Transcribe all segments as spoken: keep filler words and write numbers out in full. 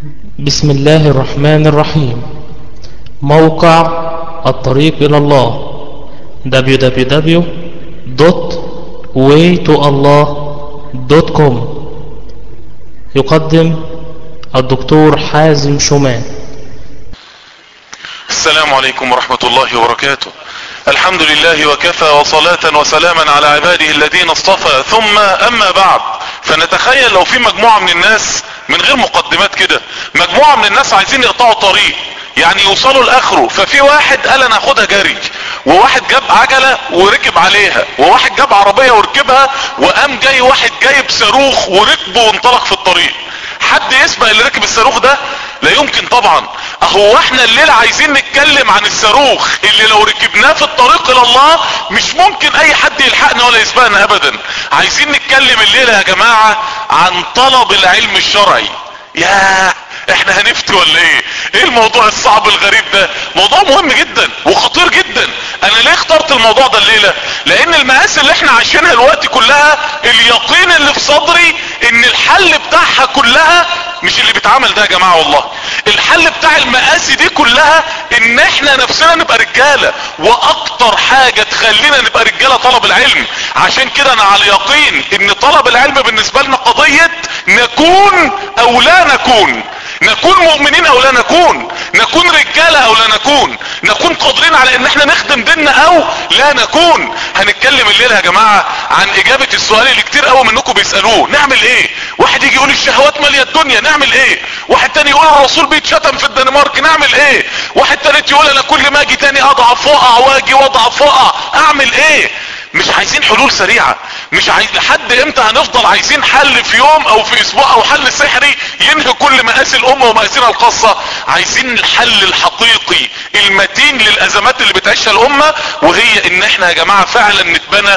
بسم الله الرحمن الرحيم. موقع الطريق إلى الله دبليو دبليو دبليو دوت واي تو الله دوت كوم يقدم الدكتور حازم شومان. السلام عليكم ورحمة الله وبركاته. الحمد لله وكفى وصلاة وسلاما على عباده الذين اصطفى، ثم اما بعد، فنتخيل لو في مجموعة من الناس من غير مقدمات كده، مجموعة من الناس عايزين يقطعوا طريق يعني يوصلوا لاخره، ففي واحد قال انا هاخدها جري، وواحد جاب عجلة وركب عليها، وواحد جاب عربية وركبها، وقام جاي واحد جايب صاروخ وركبه وانطلق في الطريق. حد يسبق اللي ركب الصاروخ ده؟ لا يمكن طبعا. اهو احنا الليلة عايزين نتكلم عن الصاروخ اللي لو ركبناه في الطريق الى الله مش ممكن اي حد يلحقنا ولا يسبقنا ابدا. عايزين نتكلم الليلة يا جماعة عن طلب العلم الشرعي. ياه، احنا هنفتي ولا ايه؟ ايه الموضوع الصعب الغريب ده؟ موضوع مهم جدا وخطير جدا. انا ليه اخترت الموضوع ده الليلة؟ لان المآسي اللي احنا عايشينها الوقت كلها، اليقين اللي في صدري ان الحل بتاعها كلها مش اللي بيتعمل ده يا جماعة. والله الحل بتاع المآسي دي كلها ان احنا نفسنا نبقى رجالة، واكتر حاجة تخلينا نبقى رجالة طلب العلم. عشان كده انا على يقين ان طلب العلم بالنسبة لنا قضية نكون او لا نكون، نكون مؤمنين او لا نكون، نكون رجالة او لا نكون، نكون قادرين على ان احنا نخدم ديننا او لا نكون. هنتكلم الليلة يا جماعة عن اجابة السؤال اللي كتير قوي منكم بيسألوه: نعمل ايه؟ واحد يجي يقول الشهوات مالية الدنيا، نعمل ايه؟ واحد تاني يقول الرسول بيتشتم في الدنمارك، نعمل ايه؟ واحد تالت يقول انا كل ما اجي تاني اضعف واقع واجي واضعف واقع، اعمل ايه؟ مش عايزين حلول سريعة، مش عايز لحد امتى هنفضل عايزين حل في يوم او في اسبوع او حل سحري ينهي كل مآسي الامة ومآسينا الخاصة. عايزين الحل الحقيقي المتين للازمات اللي بتعيشها الامة، وهي ان احنا يا جماعة فعلا نتبنى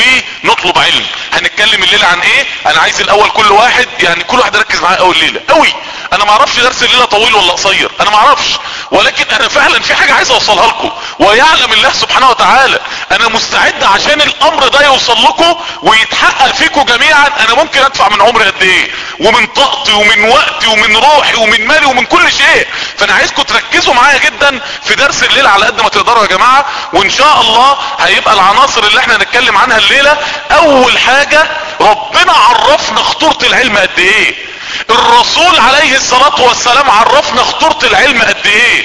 ونطلب علم. هنتكلم الليلة عن ايه؟ انا عايز الاول كل واحد يعني كل واحد يركز معايا اول ليلة قوي. انا ما اعرفش درس الليلة طويل ولا قصير، انا ما اعرفش، ولكن انا فعلا في حاجة عايز اوصلها لكم، ويعلم الله سبحانه وتعالى انا مستعد عشان الامر ده يوصل لكم ويتحقق فيكم جميعا. انا ممكن ادفع من عمري قد ايه، ومن طاقتي ومن وقتي ومن روحي ومن مالي ومن كل شيء. فانا عايزكم تركزوا معايا جدا في درس الليلة على قد ما تقدروا يا جماعة، وان شاء الله هيبقى العناصر اللي احنا هنتكلم عنها الليلة. اول حاجة، ربنا عرفنا خطورة العلم قد ايه، الرسول عليه الصلاة والسلام عرفنا خطورة العلم قد ايه.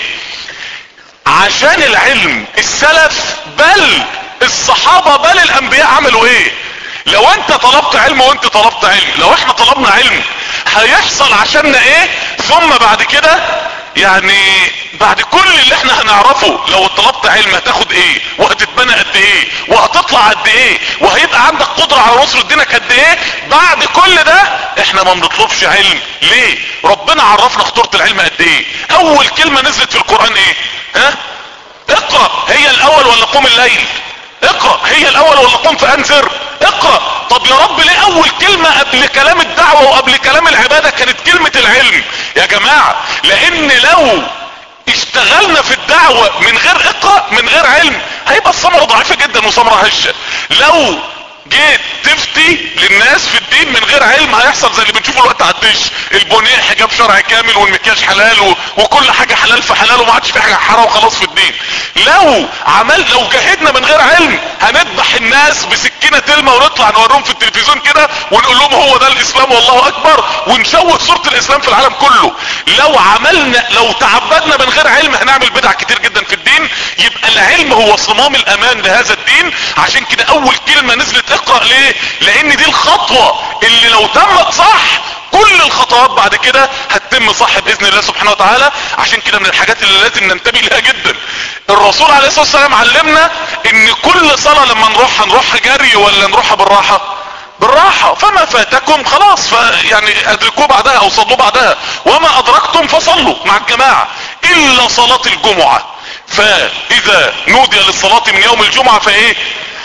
عشان العلم السلف بل الصحابة بل الانبياء عملوا ايه. لو انت طلبت علم وانت طلبت علم، لو احنا طلبنا علم هيحصل عشاننا ايه؟ ثم بعد كده يعني بعد كل اللي احنا هنعرفه، لو طلبت علم هتاخد ايه، وهتتبنى قد ايه، وهتطلع قد ايه، وهيبقى عندك قدرة على نصر دينك قد ايه. بعد كل ده احنا ما بنطلبش علم ليه؟ ربنا عرفنا خطورة العلم قد ايه. اول كلمة نزلت في القرآن ايه؟ ها؟ اقرأ. هي الاول ولا قوم الليل؟ اقرأ. هي الاول ولا قوم فانذر؟ اقرأ. طب يا رب ليه اول كلمة قبل كلام الدعوة وقبل كلام العبادة كانت كلمة العلم؟ يا جماعة لان لو اشتغلنا في الدعوة من غير اقرأ من غير علم هيبقى الثمرة ضعيفة جدا وثمرة هشة. لو جيت تفتي للناس في الدين من غير علم هيحصل زي اللي بنشوفه الوقت على الدش، البنيه حجاب شرعي كامل والمكياج حلال و... وكل حاجة حلال في حلال وما عادش في حاجة حرام خلاص في الدين. لو عمل لو جاهدنا من غير علم هنذبح الناس بسكينة تلمة ونطلع نوريهم في التلفزيون كده ونقول لهم هو ده الاسلام والله اكبر، ونشوه صورة الاسلام في العالم كله. لو عملنا لو تعبدنا من غير علم هنعمل بدع كتير جدا في الدين. يبقى العلم هو صمام الامان لهذا الدين. عشان كده اول كلمة نزلت اقرأ ليه؟ لان دي الخطوة اللي لو تمت صح كل الخطوات بعد كده هتتم صح باذن الله سبحانه وتعالى. عشان كده من الحاجات اللي لازم ننتبه لها جدا، الرسول عليه الصلاة والسلام علمنا ان كل صلاة لما نروح هنروح جري ولا نروح بالراحة؟ بالراحة. فما فاتكم خلاص يعني ادركوه بعدها او صلوا بعدها، وما ادركتم فصلوا مع الجماعة الا صلاة الجمعة. فاذا نودي للصلاة من يوم الجمعة فايه؟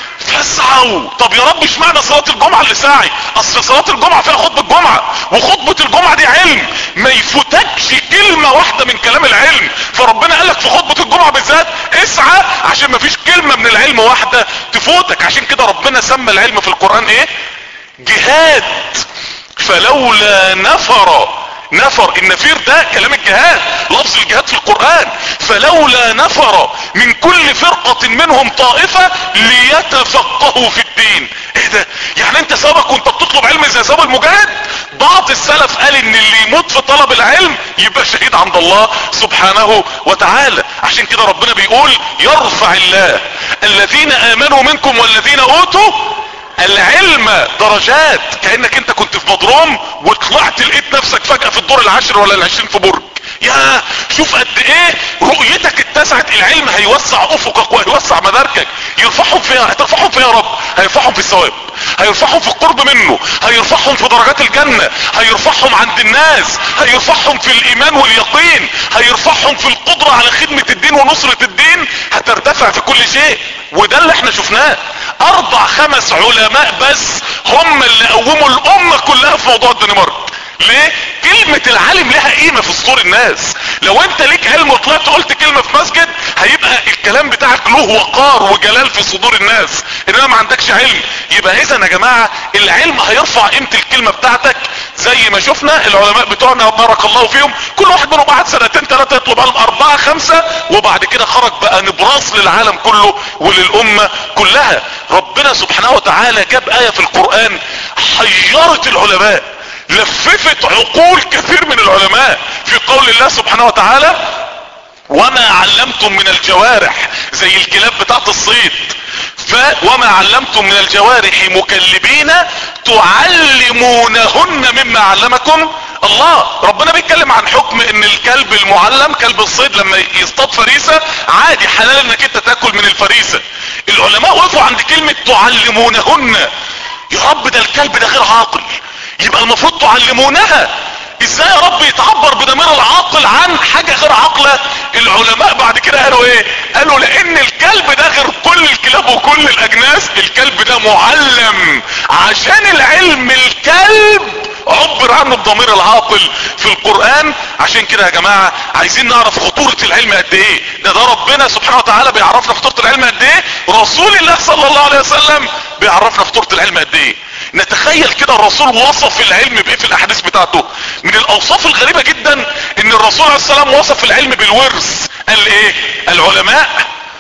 فاسعوا. طب يا رب اشمعنى صلاة الجمعة اللي ساعي؟ اصل صلاة الجمعة فيها خطبة الجمعة، وخطبة الجمعة دي علم، ما يفوتكش كلمة واحدة من كلام العلم. فربنا قالك في خطبة الجمعة بالذات اسعى عشان ما فيش كلمة من العلم واحدة تفوتك. عشان كده ربنا سمى العلم في القرآن ايه؟ جهاد. فلولا نفر نفر، النفير ده كلام الجهاد، لفظ الجهاد في القرآن. فلولا نفر من كل فرقة منهم طائفة ليتفقهوا في الدين. ايه ده؟ يعني انت سبق وانت بتطلب علم زي سبب المجاهد؟ بعض السلف قال ان اللي يموت في طلب العلم يبقى شهيد عند الله سبحانه وتعالى. عشان كده ربنا بيقول يرفع الله الذين امنوا منكم والذين اوتوا العلم درجات. كأنك انت كنت في بدروم وطلعت لقيت نفسك فجأة في الدور العاشر ولا العشرين في برج. يا شوف قد ايه رؤيتك اتسعت. العلم هيوسع افقك وهيوسع مداركك. يرفعهم فيها، هترفعهم فيها يا رب، هيرفعهم في الثواب، هيرفعهم في القرب منه، هيرفعهم في درجات الجنة، هيرفعهم عند الناس، هيرفعهم في الايمان واليقين، هيرفعهم في القدرة على خدمة الدين ونصرة الدين. هترتفع في كل شيء. وده اللي احنا شفناه. اربع خمس علماء بس هم اللي قوموا الامة كلها في موضوع الدنمارك. ليه؟ كلمة العالم لها قيمة في صدور الناس. لو انت ليك علم وطلعت قلت كلمة في مسجد هيبقى الكلام بتاعك له وقار وجلال في صدور الناس. انما ما عندكش علم. يبقى اذا يا جماعة العلم هيرفع قيمة الكلمة بتاعتك. زي ما شفنا العلماء بتوعنا بارك الله فيهم، كل واحد منهم قعد سنتين ثلاثة يطلب علم، اربعة خمسة، وبعد كده خرج بقى نبراس للعالم كله وللامة كلها. ربنا سبحانه وتعالى جاب آية في القرآن حيرت العلماء، لففت عقول كثير من العلماء، في قول الله سبحانه وتعالى وما علمتم من الجوارح، زي الكلاب بتاعت الصيد. ف وما علمتم من الجوارح مكلبين تعلمونهن مما علمكم الله. ربنا بيتكلم عن حكم ان الكلب المعلم، كلب الصيد لما يصطاد فريسة عادي حلال انك انت تاكل من الفريسة. العلماء وقفوا عند كلمة تعلمونهن. يا رب ده الكلب ده غير عاقل، يبقى المفروض تعلمونها. ازاي يا رب يتعبر بضمير العاقل عن حاجة غير عاقلة؟ العلماء بعد كده قالوا ايه؟ قالوا لان الكلب ده غير كل الكلاب وكل الاجناس، الكلب ده معلم. عشان العلم الكلب عبر عنه بضمير العاقل في القرآن. عشان كده يا جماعة عايزين نعرف خطورة العلم قد ايه. ده ده ربنا سبحانه وتعالى بيعرفنا خطورة العلم قد ايه، رسول الله صلى الله عليه وسلم بيعرفنا خطورة العلم قد ايه. نتخيل كده الرسول وصف العلم بايه في الاحاديث بتاعته. من الاوصاف الغريبة جدا ان الرسول عليه السلام وصف العلم بالورث. قال ايه؟ العلماء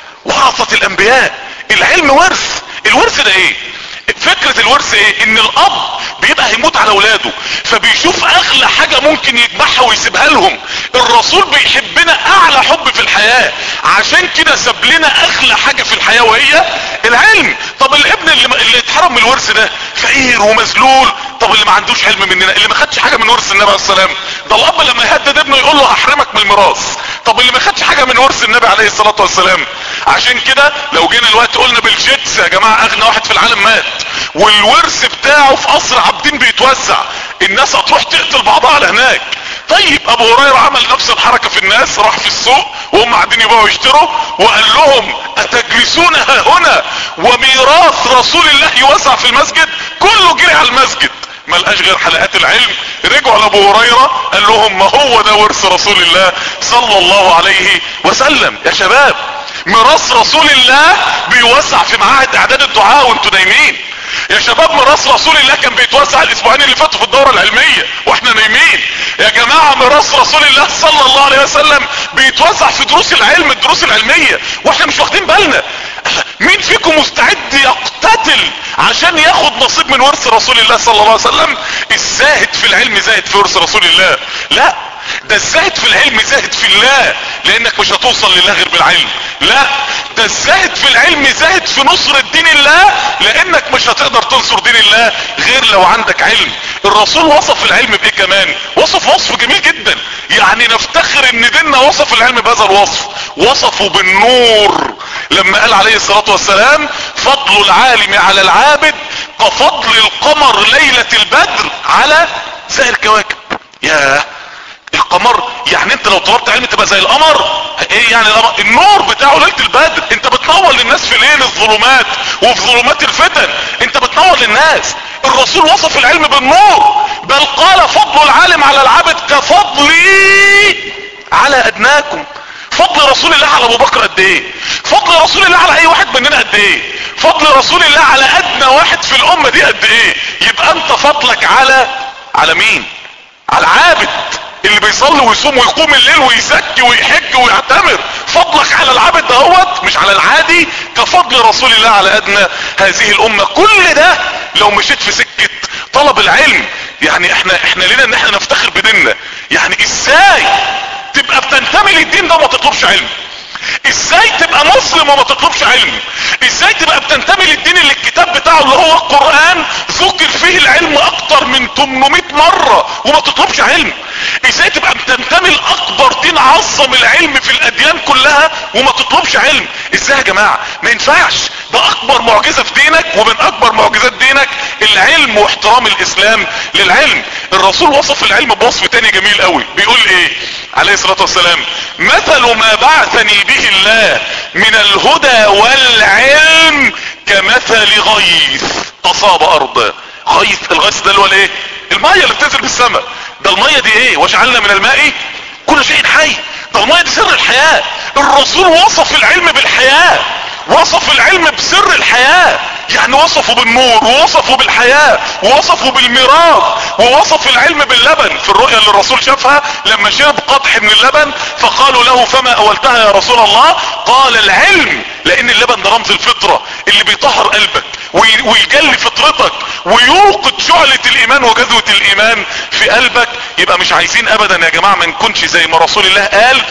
ورثة الانبياء. العلم ورث. الورث ده ايه؟ فكرة الورث ايه؟ ان الاب بيبقى هيموت على اولاده فبيشوف اغلى حاجة ممكن يذبحها ويسيبها لهم. الرسول بيحبنا اعلى حب في الحياة، عشان كده ساب لنا اغلى حاجة في الحياة وهي العلم. طب الابن اللي, اللي اتحرم من الورث ده فقير ومذلول. طب اللي ما عندوش علم مننا، اللي ما خدش حاجة من ورث النبي عليه السلام، ده الاب لما يهدد ابنه يقول له احرمك من الميراث. طب اللي ما خدش حاجة من ورث النبي عليه الصلاة والسلام. عشان كده لو جينا الوقت قلنا بالجيتس يا جماعة اغنى واحد في العالم مات والورث بتاعه في قصر عابدين بيتوزع، الناس هتروح تقتل بعضها على هناك. طيب ابو هريرة عمل نفس الحركة في الناس، راح في السوق وهم قاعدين يبيعوا يشتروا وقال لهم اتجلسون ها هنا وميراث رسول الله يوزع في المسجد؟ كله جري على المسجد، ما لقاش غير حلقات العلم. رجعوا لابو هريرة قال لهم ما هو ده ورث رسول الله صلى الله عليه وسلم. يا شباب ميراث رسول الله بيوزع في معاهد اعداد الدعاء وانتوا نايمين. يا شباب ميراث رسول الله كان بيتوزع الاسبوعين اللي فاتوا في الدورة العلمية واحنا نايمين. يا جماعة ميراث رسول الله صلى الله عليه وسلم بيتوزع في دروس العلم، الدروس العلمية، واحنا مش واخدين بالنا. مين فيكم مستعد يقتتل عشان ياخد نصيب من ورث رسول الله صلى الله عليه وسلم؟ الزاهد في العلم زاهد في ورث رسول الله؟ لا، ده الزاهد في العلم زاهد في الله، لانك مش هتوصل لله غير بالعلم. لا، ده الزاهد في العلم زاهد في نصر دين الله، لانك مش هتقدر تنصر دين الله غير لو عندك علم. الرسول وصف العلم بايه كمان؟ وصف وصف جميل جدا، يعني نفتخر ان ديننا وصف العلم بهذا الوصف. وصفه بالنور لما قال عليه الصلاة والسلام فضل العالم على العابد كفضل القمر ليلة البدر على سائر الكواكب. ياه، القمر يعني انت لو طلبت علم تبقى زي القمر. ايه يعني القمر؟ النور بتاعه ليلة البدر، انت بتنور للناس في ليل الظلمات وفي ظلمات الفتن، انت بتنور للناس. الرسول وصف العلم بالنور، بل قال فضل العالم على العبد كفضلي على ادناكم. فضل رسول الله على ابو بكر قد ايه؟ فضل رسول الله على اي واحد مننا قد ايه؟ فضل رسول الله على ادنى واحد في الامة دي قد ايه؟ يبقى انت فضلك على على مين؟ على العابد اللي بيصلي ويصوم ويقوم الليل ويزكي ويحج ويعتمر. فضلك على العابد دهوت مش على العادي كفضل رسول الله على ادنى هذه الامة. كل ده لو مشيت في سكة طلب العلم، يعني احنا احنا لنا ان احنا نفتخر بديننا. يعني ازاي تبقى بتنتمي للدين ده وما تطلبش علم؟ ازاي تبقى مسلم وما تطلبش علم؟ ازاي تبقى بتنتمي للدين اللي الكتاب بتاعه اللي هو القرآن ذكر فيه العلم اكتر من ثمانمائة مرة وما تطلبش علم؟ ازاي تبقى بتنتمي لاكبر دين عظم العلم في الاديان كلها وما تطلبش علم؟ ازاي يا جماعة؟ ما ينفعش. ده اكبر معجزة في دينك، ومن اكبر معجزات دينك العلم واحترام الاسلام للعلم. الرسول وصف العلم بوصف تاني جميل قوي، بيقول ايه عليه الصلاة والسلام؟ مثل ما بعثني به الله من الهدى والعلم كمثل غيث اصاب ارض. غيث، الغيث ده اللي هو الايه؟ المية اللي بتنزل بالسماء. ده المية دي ايه؟ وجعلنا من الماء كل شيء حي. ده المية دي سر الحياة. الرسول وصف العلم بالحياة، وصف العلم بسر الحياة. يعني وصفه بالنور، ووصفه بالحياة، ووصفه بالميراث، ووصف العلم باللبن في الرؤيا اللي الرسول شافها لما شرب قدح من اللبن. فقالوا له فما اولتها يا رسول الله؟ قال العلم، لان اللبن ده رمز الفطرة اللي بيطهر قلبك ويجلي فطرتك ويوقد شعلة الايمان وجذوة الايمان في قلبك. يبقى مش عايزين ابدا يا جماعة ما نكونش زي ما رسول الله قال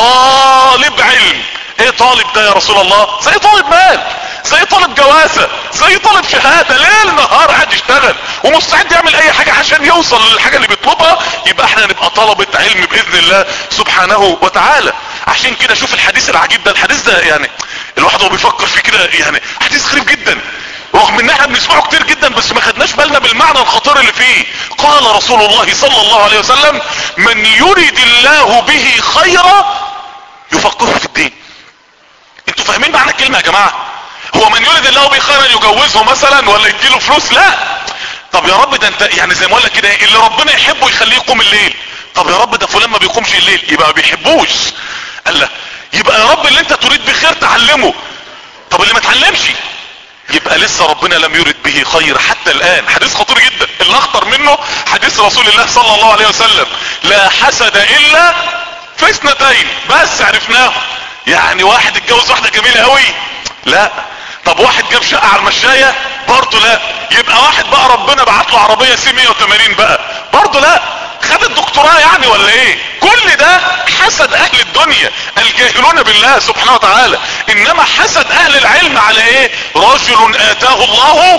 طالب علم. ايه طالب ده يا رسول الله؟ زي طالب مال، زي طالب جوازة، زي طالب شهادة، ليل نهار قاعد يشتغل ومستعد يعمل اي حاجة عشان يوصل للحاجة اللي بيطلبها. يبقى احنا نبقى طلبة علم باذن الله سبحانه وتعالى. عشان كده شوف الحديث العجيب ده. الحديث ده يعني الواحد هو بيفكر فيه كده يعني حديث غريب جدا، رغم ان احنا بنسمعه كتير جدا بس ما خدناش بالنا بالمعنى الخطير اللي فيه. قال رسول الله صلى الله عليه وسلم: من يريد الله به خيرا يفقهه في الدين. انتوا فاهمين معنى الكلمة يا جماعة؟ هو من يريد الله به خيرا يجوزه مثلا ولا يديله فلوس؟ لا. طب يا رب ده انت يعني زي ما اقول لك كده، اللي ربنا يحبه يخليه يقوم الليل. طب يا رب ده فلان ما بيقومش الليل، يبقى ما بيحبوش. قال لا، يبقى يا رب اللي انت تريد بخير تعلمه. طب اللي ما تعلمش يبقى لسه ربنا لم يرد به خير حتى الان. حديث خطير جدا، اللي اخطر منه حديث رسول الله صلى الله عليه وسلم: لا حسد الا في اثنتين. بس عرفناه، يعني واحد اتجوز واحدة جميلة قوي؟ لا. طب واحد جاب شقة على المشاية؟ برضه لا. يبقى واحد بقى ربنا بعت له عربية سي مية وتمانين بقى؟ برضه لا. خد الدكتوراه يعني ولا ايه؟ كل ده حسد اهل الدنيا الجاهلون بالله سبحانه وتعالى. انما حسد اهل العلم على ايه؟ رجل اتاه الله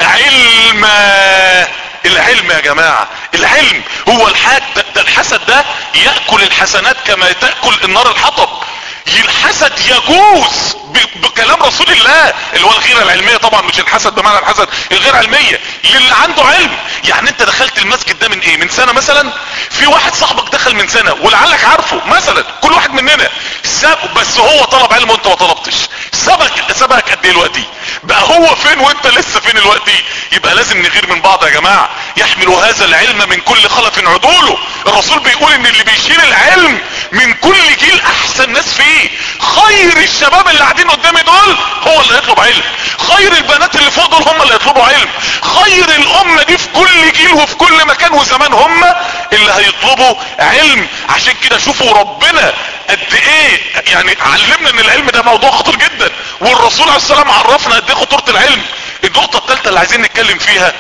علما. العلم يا جماعة، العلم هو الحاج ده, ده الحسد ده يأكل الحسنات كما تأكل النار الحطب. الحسد يجوز بكلام رسول الله اللي هو الغيرة العلمية، طبعا مش الحسد بمعنى الحسد، الغيرة علمية للي عنده علم. يعني انت دخلت المسجد ده من ايه؟ من سنة مثلا. في واحد صاحبك دخل من سنة ولعلك عارفه مثلا، كل واحد مننا ساب، بس هو طلب علم وانت ما طلبتش. سبك سبك قد ايه دلوقتي؟ بقى هو فين وانت لسه فين دلوقتي؟ يبقى لازم نغير من بعض يا جماعة. يحمل هذا العلم من كل خلف عدوله. الرسول بيقول ان اللي بيشيل العلم من كل جيل احسن ناس فيه. خير الشباب اللي قاعدين قدامي دول هو اللي هيطلب علم. خير البنات اللي فوق دول هم اللي هيطلبوا علم. خير الامة دي في كل جيل وفي كل مكان وزمان هم اللي هيطلبوا علم. عشان كده شوفوا ربنا قد ايه يعني علمنا ان العلم ده موضوع خطير جدا، والرسول عليه السلام عرفنا قد ايه خطورة العلم. النقطة الثالثة اللي عايزين نتكلم فيها،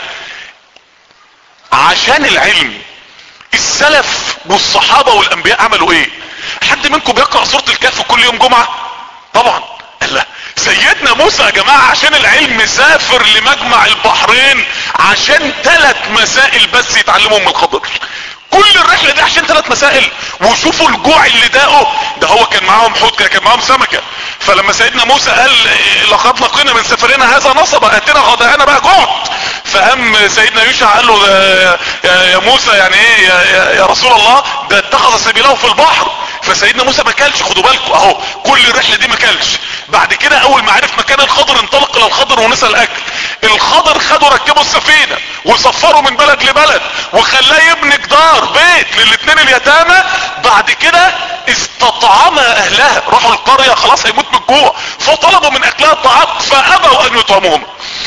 عشان العلم السلف والصحابة والانبياء عملوا ايه؟ حد منكم بيقرأ سورة الكهف كل يوم جمعة؟ طبعا. لا. سيدنا موسى يا جماعة عشان العلم سافر لمجمع البحرين عشان ثلاث مسائل بس يتعلمهم من الخضر. كل الرحلة دي عشان ثلاث مسائل. وشوفوا الجوع اللي داقه ده، هو كان معاهم حوت، كان معاهم سمكة. فلما سيدنا موسى قال لقد لقينا من سفرنا هذا نصبا اتنا غداءنا بقى جعت، فهم سيدنا يوشع قال له يا موسى يعني ايه يا, يا, يا رسول الله ده اتخذ سبيله في البحر. فسيدنا موسى ما كلش، خدوا بالكم اهو كل الرحلة دي ما كلش. بعد كده اول ما عرف مكان الخضر انطلق الى الخضر ونسى الاكل. الخضر خدوا ركبوا السفينة وسفروا من بلد لبلد وخلاه يبني جدار بيت للاثنين اليتامى. بعد كده استطعم اهلها، راحوا القرية خلاص هيموت من الجوع، فطلبوا من اكلها الطعام فابوا ان يطعموهم.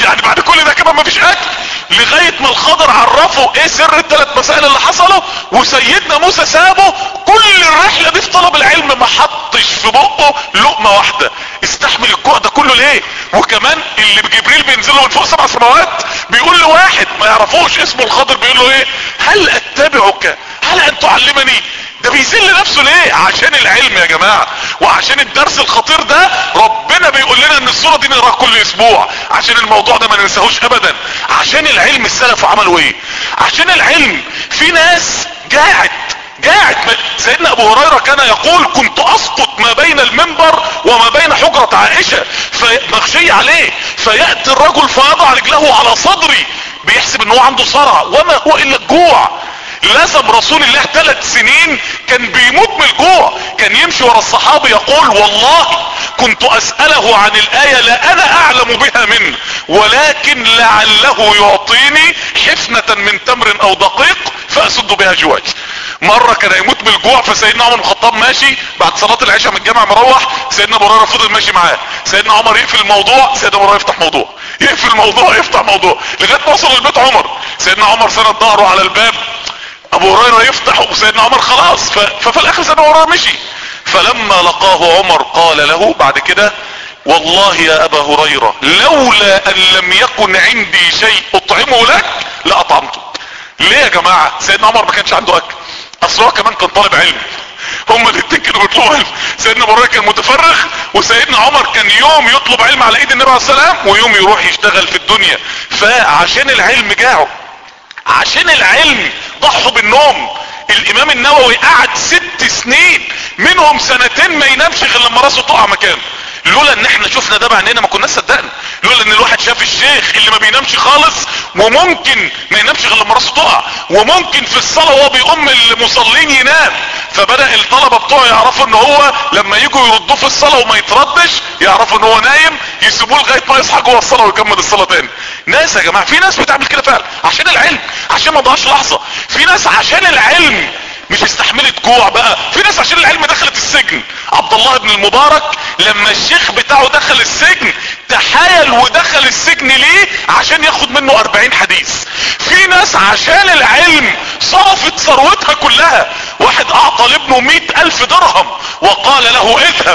يعني بعد كل ده كمان مفيش اكل، لغاية ما الخضر عرفوا ايه سر الثلاث مسائل اللي حصلوا، وسيدنا موسى سابه كل الرحلة دي في طلب العلم، ما حطش في بقه لقمة واحدة. استحمل الجوع ده كله ليه؟ وكمان اللي بجبريل بينزله من فوق سبع سماوات بيقول له واحد ما يعرفوش اسمه الخضر، بيقول له ايه؟ هل اتبعك هل ان تعلمني؟ ده بيذل نفسه ليه؟ عشان العلم يا جماعة، وعشان الدرس الخطير ده ربنا بيقول لنا ان الصورة دي نقراها كل اسبوع، عشان الموضوع ده ما ننساهوش ابدا. عشان العلم السلف عملوا ايه؟ عشان العلم في ناس قاعد قاعد سيدنا ابو هريرة كان يقول كنت اسقط ما بين المنبر وما بين حجرة عائشة فمغشي عليه، فيأتي الرجل فيضع رجله على صدري، بيحسب ان هو عنده صرع وما هو الا الجوع. لازم رسول الله ثلاث سنين كان بيموت من الجوع، كان يمشي ورا الصحابة يقول والله كنت اسأله عن الآية لا انا اعلم بها منه، ولكن لعله يعطيني حفنة من تمر او دقيق فاسد بها جوعي. مرة كان يموت من الجوع، فسيدنا عمر بن الخطاب ماشي بعد صلاة العشاء من الجامع مروح، سيدنا ابو هريرة فضل ماشي معاه، سيدنا عمر يقفل الموضوع، سيدنا ابو هريرة يفتح موضوع، يقفل الموضوع يفتح موضوع، لغاية ما وصل البيت عمر، سيدنا عمر سند ظهره على الباب، ابو هريرة يفتح وسيدنا عمر خلاص، ف... ففي الاخر سيدنا ابو هريرة مشي. فلما لقاه عمر قال له بعد كده والله يا ابا هريرة لولا ان لم يكن عندي شيء اطعمه لك لاطعمتك. ليه يا جماعة؟ سيدنا عمر ما كانش عنده اكل، اصلا كمان كان طالب علم، هما الاتنين كانوا بيطلبوا علم. سيدنا ابو هريرة كان متفرغ، وسيدنا عمر كان يوم يطلب علم على ايد النبي عليه السلام ويوم يروح يشتغل في الدنيا. فعشان العلم جاعوا، عشان العلم ضحوا بالنوم. الامام النووي قعد ست سنين منهم سنتين ما ينامش غير لما راسه تقع مكانه. لولا ان احنا شفنا ده بعينينا ما كناش صدقنا، لولا ان الواحد شاف الشيخ اللي ما بينامش خالص وممكن ما ينامش غير لما راسه تقع، وممكن في الصلاة وهو بيقوم المصلين ينام، فبدأ الطلبة بتوعه يعرفوا ان هو لما يجوا يردوه في الصلاة وما يتردش يعرفوا ان هو نايم، يسيبوه لغاية ما يصحى جوه الصلاة ويكمل الصلاة تاني. ناس يا جماعة، في ناس بتعمل كده فعلا عشان العلم، عشان ما ضاعش لحظة. في ناس عشان العلم مش استحملت جوع بقى، في ناس عشان العلم دخلت السجن. عبد الله بن المبارك لما الشيخ بتاعه دخل السجن تحايل ودخل السجن ليه؟ عشان ياخد منه اربعين حديث. في ناس عشان العلم صرفت ثروتها كلها. واحد اعطى لابنه مئة الف درهم وقال له اذهب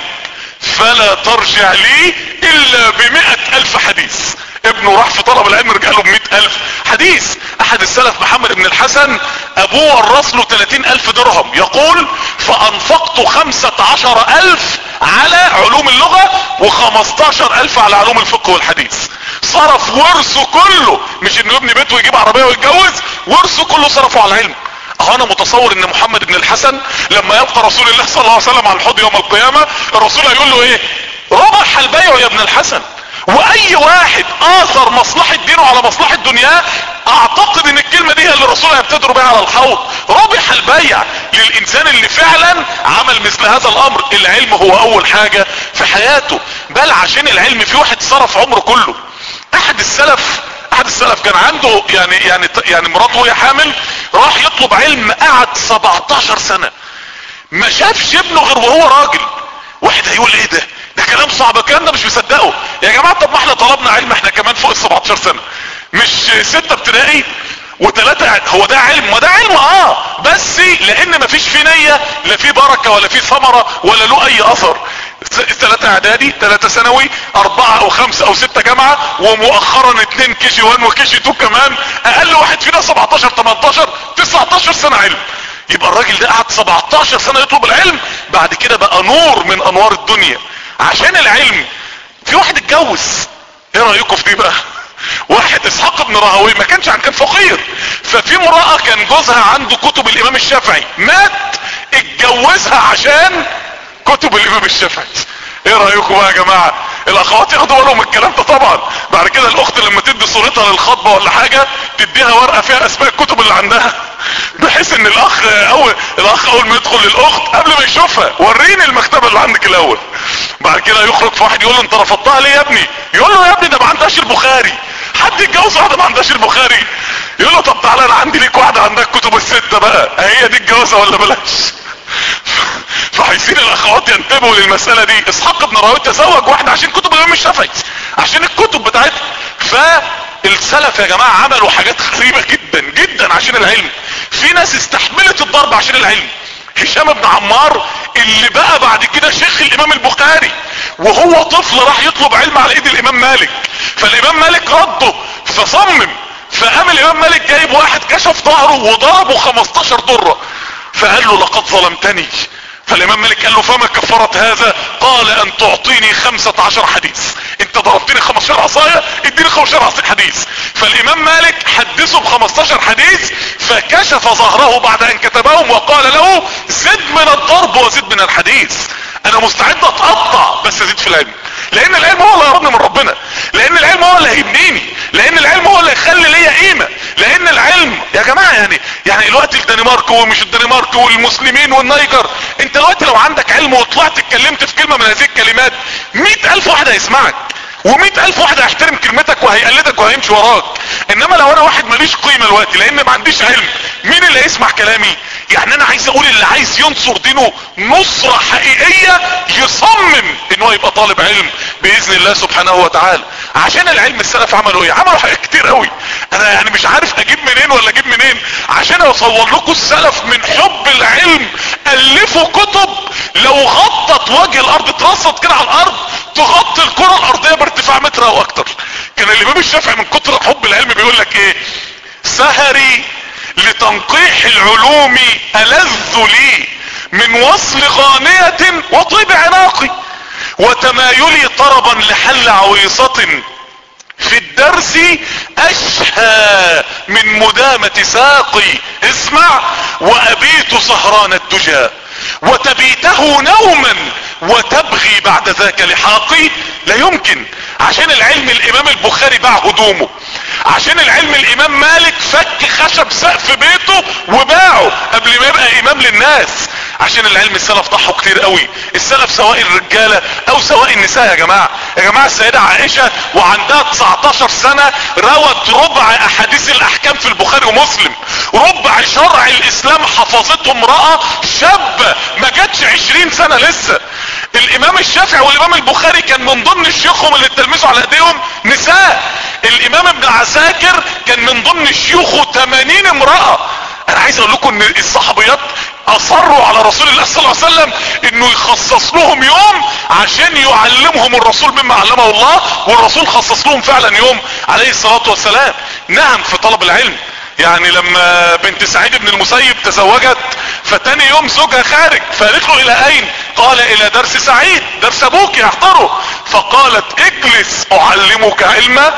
فلا ترجع لي الا بمئة الف حديث. ابنه راح في طلب العلم رجع له بمئة الف حديث. احد السلف محمد بن الحسن ابوه ورث له ثلاثين الف درهم، يقول فانفقت خمسة عشر الف على علوم اللغة وخمستاشر الف على علوم الفقه والحديث. صرف ورثه كله، مش انه يبني بيته ويجيب عربية ويتجوز، ورثه كله صرفه على العلم. اه انا متصور ان محمد بن الحسن لما يلقى رسول الله صلى الله عليه وسلم على الحوض يوم القيامة، الرسول هيقول له ايه؟ ربح البيع يا ابن الحسن. واي واحد اثر مصلحة دينه على مصلحة دنياه، اعتقد ان الكلمة دي هي اللي الرسول هيبتدروا بها على الحوض. ربح البيع للانسان اللي فعلا عمل مثل هذا الامر. العلم هو اول حاجة في حياته، بل عشان العلم في واحد صرف عمره كله. احد السلف احد السلف كان عنده يعني يعني يعني مراته وهي حامل، راح يطلب علم، قعد سبعتاشر سنة ما شافش ابنه غير وهو راجل. واحد هيقول ايه ده؟ ده كلام صعب، الكلام ده مش مصدقه يا جماعة. طب ما احنا طلبنا علم احنا كمان فوق ال سبعتاشر سنة، مش ستة ابتدائي وثلاثة. هو ده علم؟ ما ده علم اه، بس لان مفيش فيه نية، لا فيه بركة ولا فيه ثمرة ولا له اي اثر. ثلاثة اعدادي، ثلاثة ثانوي، اربعة او خمسة او ستة جامعة، ومؤخرا اتنين كيجي وان وكيجي تو كمان. اقل واحد فينا سبعتاشر تمنتاشر تسعتاشر سنة علم. يبقى الراجل ده قعد سبعتاشر سنة يطلب العلم، بعد كده بقى نور من انوار الدنيا عشان العلم. في واحد اتجوز، ايه رأيكم في دي بقى؟ واحد اسحاق بن راهويه ما كانش عن كان فقير، ففي امرأة كان جوزها عنده كتب الامام الشافعي، مات اتجوزها عشان كتب الامام الشافعي. ايه رأيكم بقى يا جماعة؟ الاخوات ياخدوا بالهم من الكلام ده طبعا. بعد كده الاخت لما تدي صورتها للخطبة ولا حاجة تديها ورقة فيها اسماء الكتب اللي عندها، بحيث ان الاخ اول الاخ اول ما يدخل للاخت قبل ما يشوفها وريني المكتبة اللي عندك الاول. بعد كده يخرج في واحد يقول له انت رفضتها ليه يا ابني؟ يقول له يا ابني ده ما عندهاش البخاري. حد يتجوز واحدة ما عندهاش البخاري؟ يقول له طب تعالى انا عندي ليك واحدة عندها كتب الستة بقى، هي دي الجوازة ولا بلاش؟ فعايزين الاخوات ينتبهوا للمسألة دي. اسحاق بن راهويه تزوج واحدة عشان كتب الامام الشافعي، عشان الكتب بتاعتها. فالسلف يا جماعة عملوا حاجات غريبة جدا جدا عشان العلم. في ناس استحملت الضرب عشان العلم. هشام بن عمار اللي بقى بعد كده شيخ الامام البخاري، وهو طفل راح يطلب علم على ايد الامام مالك، فالامام مالك رده فصمم، فقام الامام مالك جايب واحد كشف ظهره وضربه خمستاشر ضرة، فقال له لقد ظلمتني. فالامام مالك قال له فما كفرت هذا؟ قال ان تعطيني خمسة عشر حديث. انت ضربتني خمستاشر عصاية، اديني خمستاشر حديث. فالامام مالك حدثه ب خمستاشر حديث، فكشف ظهره بعد ان كتبهم وقال له زد من الضرب وزد من الحديث. انا مستعد اتقطع بس ازيد في العلم، لان العلم هو اللي هيقربني من ربنا، لان العلم هو اللي هيبنيني، لان العلم هو اللي يخلي ليا قيمة. لان العلم يا جماعة يعني يعني الوقت الدنمارك ومش الدنمارك والمسلمين والنيجر، انت دلوقتي لو عندك علم وطلعت اتكلمت في كلمة من هذه الكلمات مئة الف واحد هيسمعك، ومئة الف واحد هيحترم كلمتك وهيقلدك وهيمشي وراك. انما لو انا واحد ماليش قيمة الوقت لان ما عنديش علم، مين اللي هيسمع كلامي؟ يعني انا عايز اقول اللي عايز ينصر دينه نصرة حقيقية يصمم انه يبقى طالب علم باذن الله سبحانه وتعالى. عشان العلم السلف عملوا ايه؟ عملوا حاجات كتير قوي، انا يعني مش عارف اجيب منين ولا اجيب منين عشان اوصل لكم. السلف من حب العلم الفوا كتب لو غطت وجه الارض، اترصت كده على الارض تغطي الكرة الارضية بارتفاع متر او اكتر. كان الامام الشافعي من كتر حب العلم بيقول لك ايه؟ سهري لتنقيح العلوم ألذ لي من وصل غانية وطيب عناقي، وتمايلي طربا لحل عويصة في الدرس اشهى من مدامة ساقي. اسمع، وابيت سهران الدجى وتبيته نوما وتبغي بعد ذاك لحاقي. لا يمكن. عشان العلم الامام البخاري باع هدومه، عشان العلم الامام مالك فك خشب سقف بيته وباعه قبل ما يبقى امام للناس. عشان العلم السلف ضحوا كتير قوي. السلف سواء الرجالة او سواء النساء يا جماعة. يا جماعة السيدة عائشة وعندها تسعتاشر سنة روت ربع احاديث الاحكام في البخاري ومسلم، ربع شرع الاسلام حفظته امرأة شابة ما جاتش عشرين سنة لسه. الامام الشافعي والامام البخاري كان من ضمن شيوخهم اللي اتلمسوا على ايديهم نساء. الامام ابن عساكر كان من ضمن شيوخه ثمانين امرأة. انا عايز اقول لكم ان الصحابيات اصروا على رسول الله صلى الله عليه وسلم انه يخصص لهم يوم عشان يعلمهم الرسول مما علمه الله، والرسول خصص لهم فعلا يوم عليه الصلاة والسلام. نعم في طلب العلم. يعني لما بنت سعيد بن المسيب تزوجت فتاني يوم زوجها خارج، فقالت له الى اين؟ قال الى درس سعيد، درس ابوك يحضره. فقالت اجلس اعلمك علم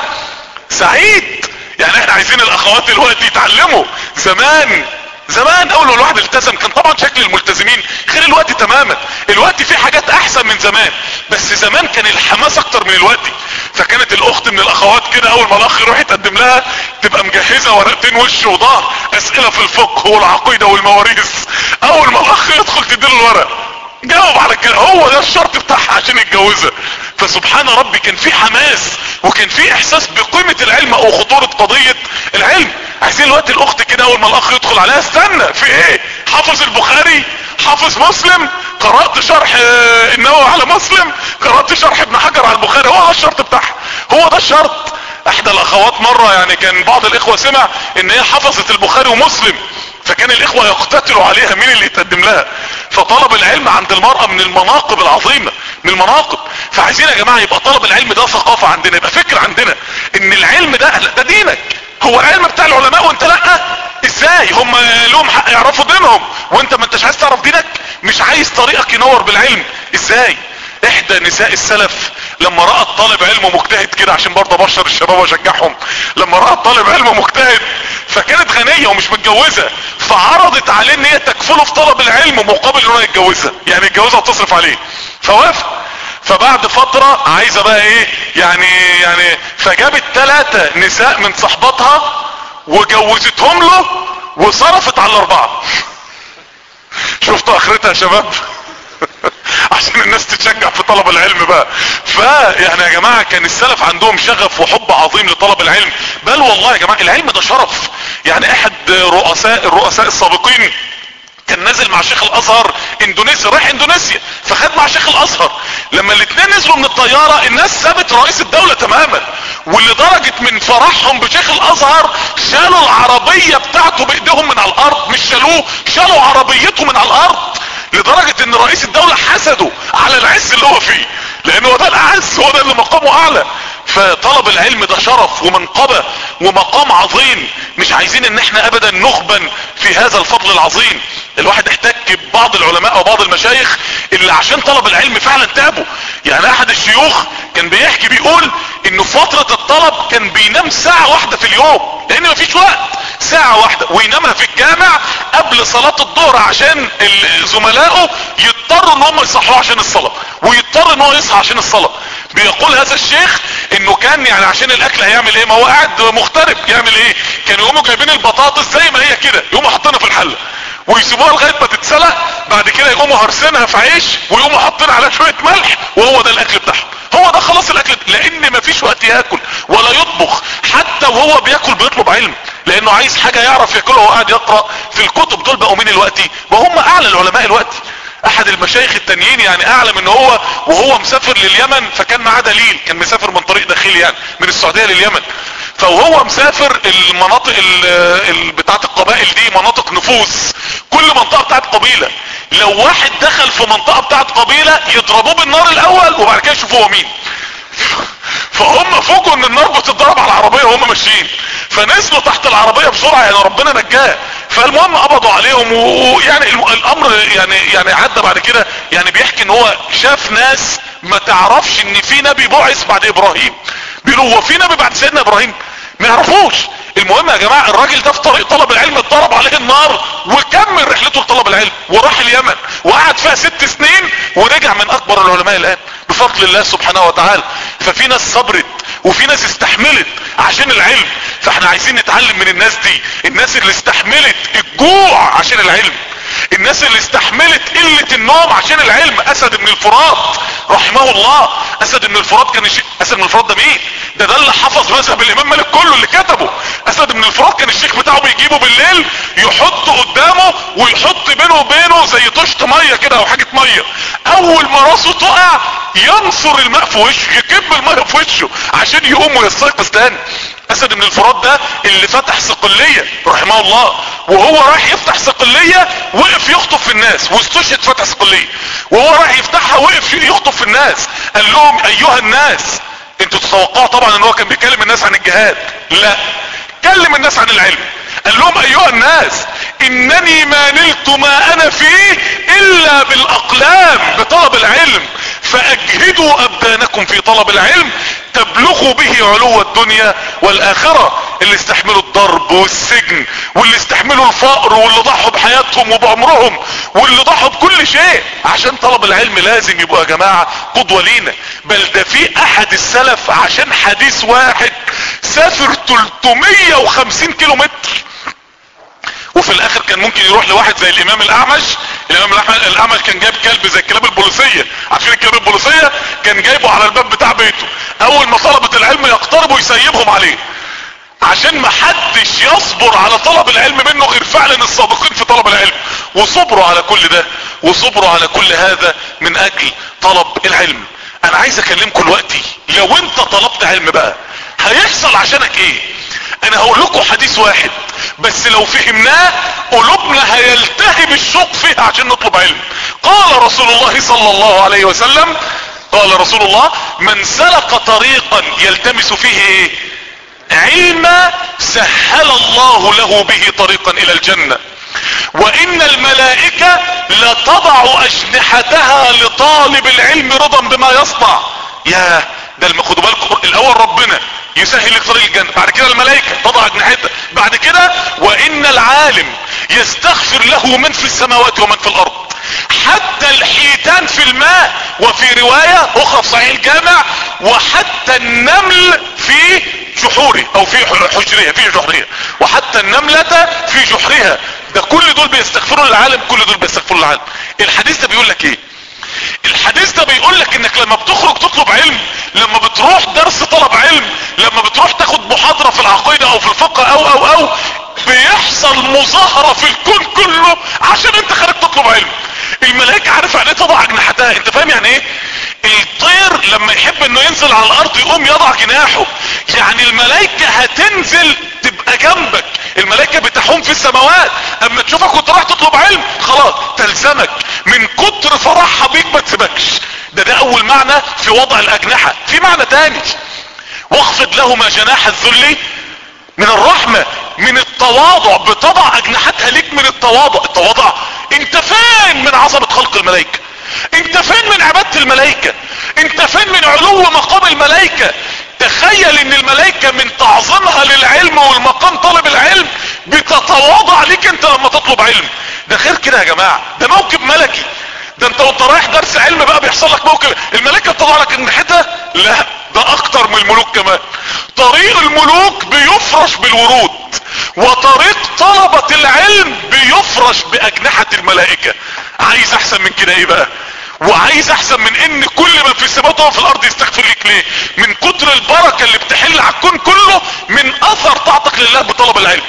سعيد. يعني احنا عايزين الاخوات دلوقتي يتعلموا. زمان زمان اول ما الواحد التزم كان طبعا شكل الملتزمين غير الوقت تماما. الوقت في حاجات احسن من زمان، بس زمان كان الحماس اكتر من الوقت. فكانت الاخت من الاخوات كده اول ما الاخ يروح يتقدم لها تبقى مجهزة ورقتين وش وظهر، اسئلة في الفقه والعقيدة والمواريث. اول ما الاخ يدخل تديله الورق جاوب على كده، هو ده الشرط بتاعها عشان يتجوزها. فسبحان ربي كان في حماس وكان في احساس بقيمة العلم او خطورة قضية العلم. عايزين الوقت الاخت كده اول ما الاخ يدخل عليها استنى في ايه؟ حافظ البخاري؟ حافظ مسلم؟ قرأت شرح النووي على مسلم؟ قرأت شرح ابن حجر على البخاري؟ هو ده الشرط بتاعها، هو ده الشرط. احدى الاخوات مرة يعني كان بعض الاخوة سمع ان هي حفظت البخاري ومسلم، فكان الاخوة يقتتلوا عليها مين اللي يتقدم لها. فطلب العلم عند المرأة من المناقب العظيمة، من المناقب. فعايزين يا جماعة يبقى طلب العلم ده ثقافة عندنا، يبقى فكر عندنا ان العلم ده ده دينك. هو العلم بتاع العلماء وانت لا؟ ازاي هم لهم حق يعرفوا دينهم وانت ما انتش عايز تعرف دينك؟ مش عايز طريقك ينور بالعلم؟ ازاي؟ احدى نساء السلف لما رأت طالب علم مجتهد كده، عشان برضه ابشر الشباب واشجعهم، لما رأت طالب علم مجتهد فكانت غنية ومش متجوزة، فعرضت عليه ان هي تكفله في طلب العلم مقابل انه يتجوزها، يعني يتجوزها وتصرف عليه. فوافق. فبعد فترة عايزة بقى ايه يعني يعني فجابت ثلاثة نساء من صحباتها وجوزتهم له وصرفت على الاربعة. شفتوا اخرتها يا شباب؟ عشان الناس تتشجع في طلب العلم بقى. فيعني يا جماعة كان السلف عندهم شغف وحب عظيم لطلب العلم. بل والله يا جماعة العلم ده شرف. يعني احد رؤساء الرؤساء السابقين كان نازل مع شيخ الازهر اندونيسيا، رايح اندونيسيا فخد مع شيخ الازهر. لما الاثنين نزلوا من الطيارة الناس سابت رئيس الدولة تماما، ولدرجة من فرحهم بشيخ الازهر شالوا العربية بتاعته بايديهم من على الارض، مش شالوه، شالوا عربيته من على الارض، لدرجة ان رئيس الدولة حسده على العز اللي هو فيه، لان هو ده الاعز، هو ده اللي مقامه اعلى. فطلب العلم ده شرف ومنقبة ومقام عظيم، مش عايزين ان احنا ابدا نخبن في هذا الفضل العظيم. الواحد احتك ببعض العلماء او بعض المشايخ اللي عشان طلب العلم فعلا تعبوا. يعني احد الشيوخ كان بيحكي بيقول انه فترة الطلب كان بينام ساعة واحدة في اليوم لان مفيش وقت، ساعة واحدة وينامها في الجامع قبل صلاة الظهر عشان زملائه يضطروا ان هم يصحوا عشان الصلاة، ويضطر ان هو يصحى عشان الصلاة. بيقول هذا الشيخ انه كان يعني عشان الاكل هيعمل ايه، ما هو قاعد مغترب يعمل ايه، كانوا يقوموا جايبين البطاطس زي ما هي كده يقوموا حاطينها في الحلة ويسيبوها لغاية ما تتسلق، بعد كده يقوموا هرسينها في عيش ويقوموا حاطين عليها شوية ملح وهو ده الاكل بتاعهم، هو ده خلاص الاكل، لان مفيش وقت ياكل ولا يطبخ. حتى وهو بياكل بيطلب علم لانه عايز حاجة يعرف ياكلها وهو قاعد يقرأ في الكتب. دول بقوا مين الوقتي؟ وهم اعلى العلماء الوقتي. احد المشايخ التانيين يعني اعلم ان هو وهو مسافر لليمن، فكان معاه دليل، كان مسافر من طريق داخلي يعني من السعودية لليمن، فوهو مسافر المناطق بتاعت القبائل دي مناطق نفوس، كل منطقة بتاعت قبيلة لو واحد دخل في منطقة بتاعت قبيلة يضربوه بالنار الاول وبعد كده يشوفوا هو مين. فهم فوجئوا ان النار بتضرب على العربية وهم ماشيين، فنزلوا تحت العربية بسرعة، يعني ربنا نجاه. فالمهم قبضوا عليهم، ويعني الامر يعني يعني عدى بعد كده. يعني بيحكي ان هو شاف ناس ما تعرفش ان في نبي بعث بعد ابراهيم، بيقولوا هو في نبي بعد سيدنا ابراهيم؟ ما يعرفوش. المهم يا جماعة الراجل ده في طريق طلب العلم اتضرب عليه النار وكمل رحلته لطلب العلم وراح اليمن وقعد فيها ست سنين ورجع من اكبر العلماء الان بفضل الله سبحانه وتعالى. ففي ناس صبرت وفي ناس استحملت عشان العلم، فاحنا عايزين نتعلم من الناس دي، الناس اللي استحملت الجوع عشان العلم، الناس اللي استحملت قلة النوم عشان العلم. اسد بن الفرات رحمه الله، اسد بن الفرات كان الشيخ، اسد بن الفرات ده مين؟ ده ده اللي حفظ مذهب الامام مالك كله اللي كتبه. اسد بن الفرات كان الشيخ بتاعه بيجيبه بالليل يحطه قدامه ويحط بينه وبينه زي طشت ميه كده او حاجة ميه، اول ما راسه تقع ينصر الماء في وشه، يكب الميه في وشه عشان يقوم ويستيقظ تاني. اسد بن الفرات ده اللي فتح صقلية رحمه الله، وهو رايح يفتح صقلية وقف يخطب في الناس واستشهد فتح صقلية، وهو رايح يفتحها وقف يخطب في الناس، قال لهم ايها الناس. انتوا تتوقعوا طبعا ان هو كان بيكلم الناس عن الجهاد، لا، كلم الناس عن العلم. قال لهم ايها الناس انني ما نلت ما انا فيه الا بالاقلام بطلب العلم، فاجهدوا ابدانكم في طلب العلم تبلغوا به علو الدنيا والاخرة. اللي استحملوا الضرب والسجن، واللي استحملوا الفقر، واللي ضحوا بحياتهم وبعمرهم، واللي ضحوا بكل شيء عشان طلب العلم، لازم يبقوا يا جماعة قدوة لينا. بل ده في احد السلف عشان حديث واحد سافر ثلاثمية وخمسين كيلو متر، وفي الاخر كان ممكن يروح لواحد زي الامام الاعمش. الامام الاعمش كان جايب كلب زي الكلاب البوليسية، عارفين الكلاب البوليسية؟ كان جايبه على الباب بتاع بيته، اول ما طلبة العلم يقتربوا يسيبهم عليه عشان ما حدش يصبر على طلب العلم منه غير فعلا الصادقين في طلب العلم. وصبروا على كل ده، وصبروا على كل هذا من اجل طلب العلم. انا عايز اكلمكم دلوقتي لو انت طلبت علم بقى هيحصل عشانك ايه. انا هقول لكم حديث واحد بس لو فهمناه قلوبنا هيلتهب الشوق فيه عشان نطلب علم. قال رسول الله صلى الله عليه وسلم، قال رسول الله: من سلك طريقا يلتمس فيه ايه؟ علما سهل الله له به طريقا الى الجنة، وان الملائكة لتضع اجنحتها لطالب العلم رضا بما يصنع. يا ده خدوا بالكم، الاول ربنا يسهل لك طريق الجنة، بعد كده الملائكة تضع اجنحتها، بعد كده وان العالم يستغفر له من في السماوات ومن في الارض، حتى الحيتان في الماء، وفي رواية اخرى في صحيح الجامع: وحتى النمل في جحوره او في حجرها، في جحرها، وحتى النملة في جحرها. ده كل دول بيستغفروا للعالم، كل دول بيستغفروا للعالم. الحديث ده بيقول لك ايه؟ الحديث ده بيقول لك انك لما بتخرج تطلب علم، لما بتروح درس طلب علم، لما بتروح تاخد محاضرة في العقيدة او في الفقه او او او بيحصل مظاهرة في الكون كله عشان انت خارج تطلب علم. الملائكة عارف يعني ايه تضع اجنحتها؟ انت فاهم يعني ايه؟ الطير لما يحب انه ينزل على الارض يقوم يضع جناحه. يعني الملائكة هتنزل تبقى جنبك، الملائكة بتحوم في السماوات، اما تشوفك وانت رايح تطلب علم خلاص تلزمك من كتر فرحها بيك ما تسيبكش. ده ده اول معنى في وضع الاجنحة. في معنى تاني، واخفض لهما جناح الذل من الرحمة، من التواضع، بتضع اجنحتها ليك من التواضع. التواضع انت فين من عظمة خلق الملائكة؟ انت فين من عبادة الملائكة؟ انت فين من علو مقام الملائكة؟ تخيل ان الملائكة من تعظيمها للعلم والمقام طالب العلم بتتواضع ليك انت لما تطلب علم. ده غير كده يا جماعة، ده موكب ملكي. ده انت وانت رايح درس علم بقى بيحصل لك موكب، الملائكة بتضع لك اجنحتها؟ لا، ده اكتر من الملوك كمان. طريق الملوك بيفرش بالورود، وطريق طلبة العلم بيفرش باجنحة الملائكة. عايز احسن من كده ايه بقى؟ وعايز احسن من ان كل ما في السماوات وفي الارض يستغفر ليك ليه؟ من كتر البركة اللي بتحل على الكون كله من اثر طاعتك لله بطلب العلم،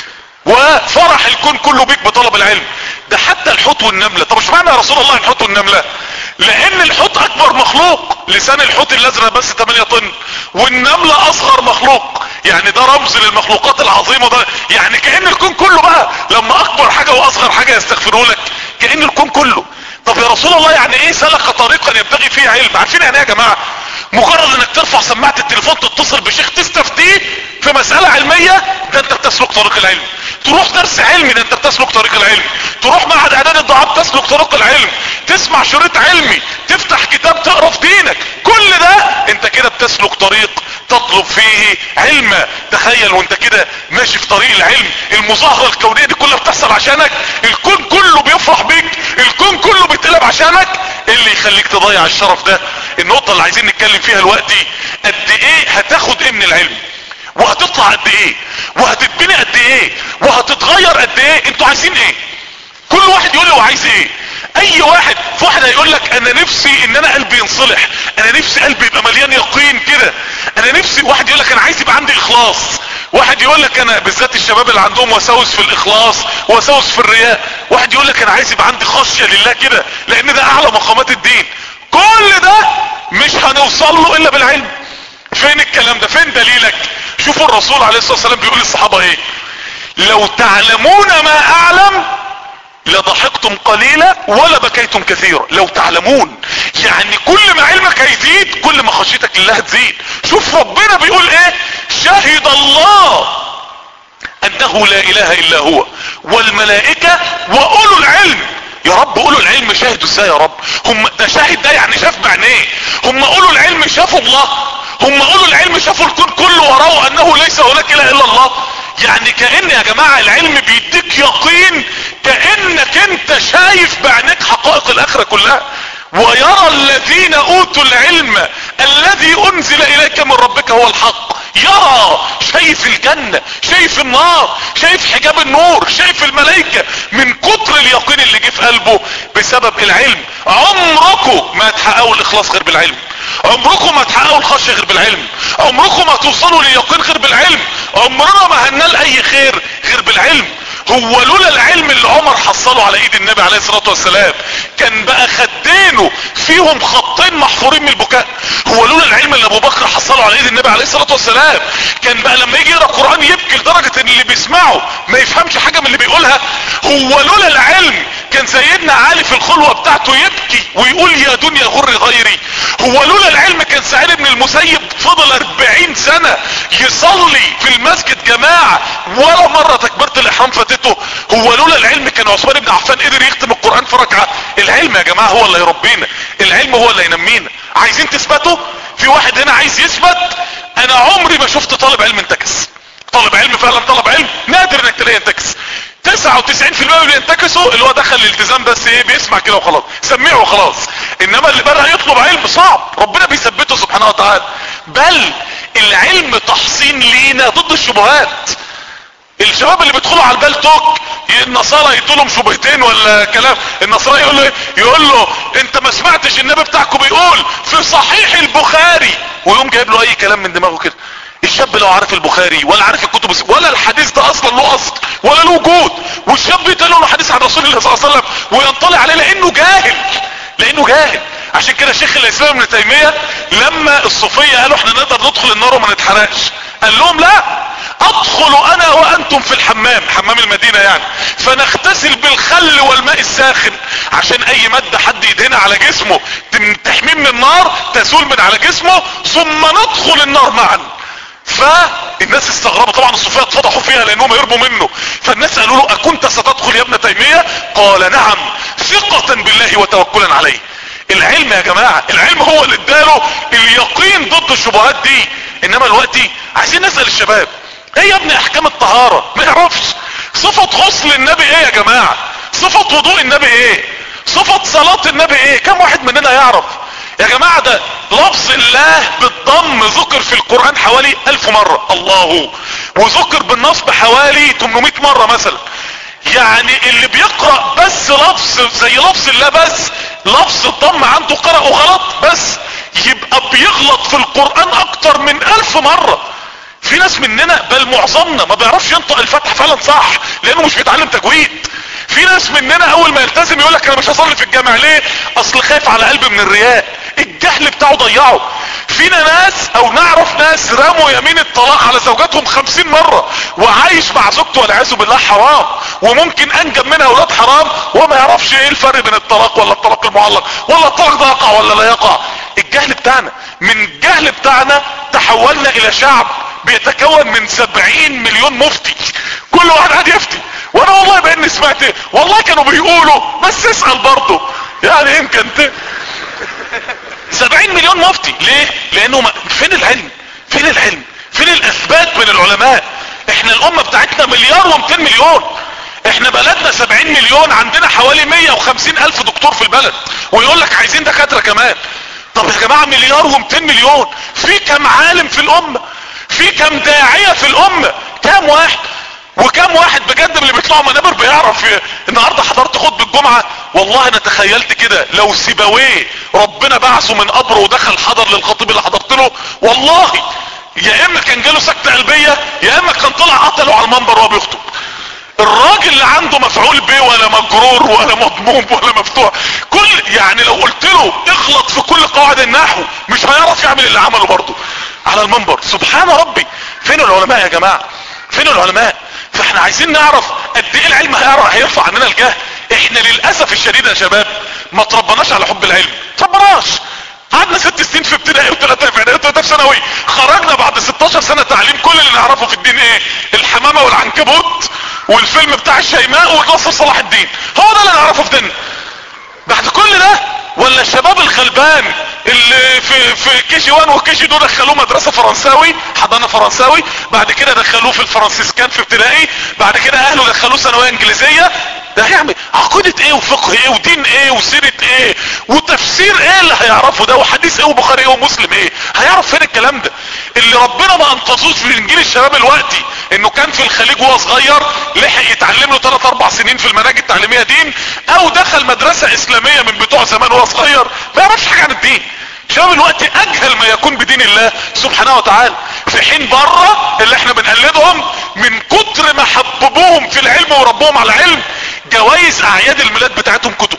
وفرح الكون كله بيك بطلب العلم. ده حتى الحوت والنملة. طب مش معنى يا رسول الله الحوت والنملة؟ لان الحوت اكبر مخلوق، لسان الحوت الازرق بس ثمانية طن، والنملة اصغر مخلوق. يعني ده رمز للمخلوقات العظيمة. ده يعني كأن الكون كله بقى لما اكبر حاجة واصغر حاجة يستغفروا لك، كأن الكون كله. طب يا رسول الله يعني ايه سلك طريقا يبتغي فيه علم؟ عارفين يعني ايه يا جماعة؟ مجرد انك ترفع سماعة التليفون تتصل بشيخ تستفتيه في مسألة علمية، ده انت بتسلك طريق العلم. تروح درس علمي، ده انت بتسلك طريق العلم. تروح معهد اعداد الضعاف، تسلك طريق العلم. تسمع شريط علمي، تفتح كتاب تقرا في دينك، كل ده انت كده بتسلك طريق تطلب فيه علما. تخيل وانت كده ماشي في طريق العلم، المظاهرة الكونية دي كلها بتحصل عشانك، الكون كله بيفرح بيك، الكون كله بيتقلب عشانك. ايه اللي يخليك تضيع الشرف ده؟ النقطة اللي عايزين نتكلم فيها دلوقتي، قد ايه هتاخد ايه من العلم، وهتطلع قد ايه، وهتتبني قد ايه، وهتتغير قد ايه. انتوا عايزين ايه؟ كل واحد يقول له هو عايز ايه. اي واحد، في واحد هيقول لك انا نفسي ان انا قلبي ينصلح، انا نفسي قلبي يبقى مليان يقين كده، انا نفسي. واحد يقول لك انا عايز يبقى عندي اخلاص، واحد يقول لك انا، بالذات الشباب اللي عندهم وساوس في الاخلاص وساوس في الرياء، واحد يقول لك انا عايز يبقى عندي خشية لله كده لان ده اعلى مقامات الدين. كل ده مش هنوصل له الا بالعلم. فين الكلام ده؟ فين دليلك؟ شوفوا الرسول عليه الصلاة والسلام بيقول للصحابة ايه: لو تعلمون ما اعلم لضحكتم قليلا ولا بكيتم كثيرا. لو تعلمون يعني كل ما علمك هيزيد كل ما خشيتك لله هتزيد. شوف ربنا بيقول ايه: شهد الله انه لا اله الا هو والملائكة واولو العلم. يا رب اولو العلم شاهدوا ازاي يا رب؟ هم ده شاهد، ده يعني شاف بعينيه. هم اولو العلم شافوا الله، هم اولو العلم شافوا الكون كله ورأوا انه ليس هناك اله الا الله. يعني كأن يا جماعة العلم بيديك يقين، كأنك انت شايف بعينك حقائق الاخرة كلها. ويرى الذين اوتوا العلم الذي انزل اليك من ربك هو الحق. يرى، شايف الجنة، شايف النار، شايف حجاب النور، شايف الملائكة، من كتر اليقين اللي جه في قلبه بسبب العلم. عمركم ما تحققوا الاخلاص غير بالعلم، عمركم ما تحققوا الخشية غير بالعلم، عمركم ما توصلوا لليقين غير بالعلم، عمرنا ما هننال اي خير غير بالعلم. هو لولا العلم اللي عمر حصله على ايد النبي عليه الصلاة والسلام كان بقى خدينه فيهم خطين محفورين من البكاء. هو لولا العلم اللي ابو بكر حصله على ايد النبي عليه الصلاة والسلام كان بقى لما يجي يقرأ القرآن يبكي لدرجة ان اللي بيسمعه ما يفهمش حاجة من اللي بيقولها. هو لولا العلم كان سيدنا علي في الخلوة بتاعته يبكي ويقول يا دنيا غر غيري. هو لولا العلم كان سعيد بن المسيب فضل اربعين سنة يصلي في المسجد جماعة ولا مرة تكبيرة الاحرام فاتته. هو لولا العلم كان عثمان بن عفان قدر يختم القرآن في ركعة. العلم يا جماعة هو اللي يربينا، العلم هو اللي ينمينا. عايزين تثبتوا؟ في واحد هنا عايز يثبت. انا عمري ما شفت طالب علم انتكس. طالب علم فعلا طالب علم نادر انك تلاقيه ينتكس. تسعة وتسعين في المية اللي ينتكسوا اللي هو دخل الالتزام بس ايه بيسمع كده وخلاص، سمعه وخلاص. انما اللي بدأ يطلب علم صعب، ربنا بيثبته سبحانه وتعالى. بل العلم تحصين لينا ضد الشبهات. الشباب اللي بيدخلوا على البال توك النصارى يدوا لهم شبهتين ولا كلام، النصارى يقول له يقول له انت ما سمعتش النبي بتاعكم بيقول في صحيح البخاري، ويقوم جايب له اي كلام من دماغه كده. الشاب لو عارف البخاري ولا عارف الكتب ولا الحديث ده اصلا له اصل ولا له وجود، والشاب يتقال له حديث عن رسول الله صلى الله عليه وسلم وينطلع عليه لانه جاهل، لانه جاهل. عشان كده شيخ الاسلام ابن تيمية لما الصوفية قالوا احنا نقدر ندخل النار وما نتحرقش، قال لهم لا، ادخل انا وانتم في الحمام، حمام المدينة يعني، فنغتسل بالخل والماء الساخن عشان اي مادة حد يدهنها على جسمه تحميه من النار تزول من على جسمه، ثم ندخل النار معا. فالناس استغربوا طبعا، الصوفية اتفضحوا فيها لانهم هربوا منه، فالناس قالوا له اكنت ستدخل يا ابن تيمية؟ قال نعم، ثقة بالله وتوكلا عليه. العلم يا جماعة، العلم هو اللي اداله اليقين ضد الشبهات دي. انما دلوقتي عايزين نسأل الشباب ايه يا ابني احكام الطهارة؟ ما يعرفش. صفة غسل النبي ايه يا جماعة؟ صفة وضوء النبي ايه؟ صفة صلاة النبي ايه؟ كم واحد مننا يعرف يا جماعة؟ ده لفظ الله بالضم ذكر في القرآن حوالي الف مرة الله، وذكر بالنصب حوالي ثمانمائة مرة مثلا. يعني اللي بيقرأ بس لفظ زي لفظ الله بس لفظ الضم عنده قرأه غلط بس، يبقى بيغلط في القرآن اكتر من الف مرة. في ناس مننا بل معظمنا ما بيعرفش ينطق الفتح فعلا صح لانه مش بيتعلم تجويد. في ناس مننا اول ما يلتزم يقولك انا مش هصلي في الجامع ليه؟ اصل خايف على قلبي من الرياء، الجهل بتاعه ضيعه. فينا ناس او نعرف ناس رموا يمين الطلاق على زوجاتهم خمسين مرة وعايش مع زوجته والعياذ بالله حرام، وممكن انجب منها اولاد حرام وما يعرفش ايه الفرق بين الطلاق ولا الطلاق المعلق ولا الطلاق ده يقع ولا لا يقع. الجهل بتاعنا، من الجهل بتاعنا تحولنا الى شعب بيتكون من سبعين مليون مفتي، كل واحد قاعد يفتي. وانا والله باني سمعت والله كانوا بيقولوا بس اسأل برضه يعني يمكن ت... سبعين مليون مفتي. ليه؟ لانه ما... فين العلم؟ فين العلم؟ فين الاثبات من العلماء؟ احنا الامة بتاعتنا مليار ومتين مليون، احنا بلدنا سبعين مليون، عندنا حوالي مية وخمسين الف دكتور في البلد ويقول لك عايزين دكاترة كمان. طب يا جماعة مليار ومتين مليون، في كم عالم في الامة؟ في كم داعية في الامة؟ كم واحد؟ وكم واحد بجد من اللي بيطلعوا منابر بيعرف؟ النهاردة حضرت خطبة الجمعة والله انا تخيلت كده لو سيبويه ربنا بعثه من قبره ودخل حضر للخطيب اللي حضرت له، والله يا اما كان جاله سكتة قلبية يا اما كان طلع قتله على المنبر وهو بيخطب. الراجل اللي عنده مفعول به ولا مجرور ولا مضموم ولا مفتوح، كل يعني لو قلت له اغلط في كل قواعد النحو مش هيعرف يعمل اللي عمله برضه على المنبر. سبحان ربي، فين العلماء يا جماعة؟ فين العلماء؟ فاحنا عايزين نعرف قد ايه العلم هيرفع عننا الجهل. احنا للاسف الشديد يا شباب ما تربناش على حب العلم، تربناش. قعدنا ست سنين في ابتدائي وثلاثة في اعدادي وثلاثة في ثانوي، خرجنا بعد ستاشر سنة تعليم كل اللي نعرفه في الدين ايه؟ الحمامة والعنكبوت والفيلم بتاع الشيماء ونصر صلاح الدين، هو ده اللي نعرفه في ديننا. بعد كل ده ولا الشباب الغلبان اللي في في كي جي واحد وكي جي اتنين دخلوه مدرسة فرنساوي، حضانة فرنساوي، بعد كده دخلوه في الفرنسيسكان في ابتدائي، بعد كده اهله دخلوه ثانوية انجليزية. ده هيعمل عقيدة ايه وفقه ايه ودين ايه وسيرة ايه وتفسير ايه اللي هيعرفه ده، وحديث ايه وبخاري ايه ومسلم ايه؟ هيعرف فين الكلام ده؟ اللي ربنا ما انقذوش في انجيل الشباب الوقتي انه كان في الخليج وهو صغير لحق يتعلم له ثلاث اربع سنين في المناهج التعليمية دين، او دخل مدرسة اسلامية من بتوع زمان وهو صغير ما يعرفش حاجة عن الدين. شباب الوقت اجهل ما يكون بدين الله سبحانه وتعالى، في حين بره اللي احنا بنقلدهم من كتر ما حببوهم في العلم وربوهم على العلم، جوائز اعياد الميلاد بتاعتهم كتب،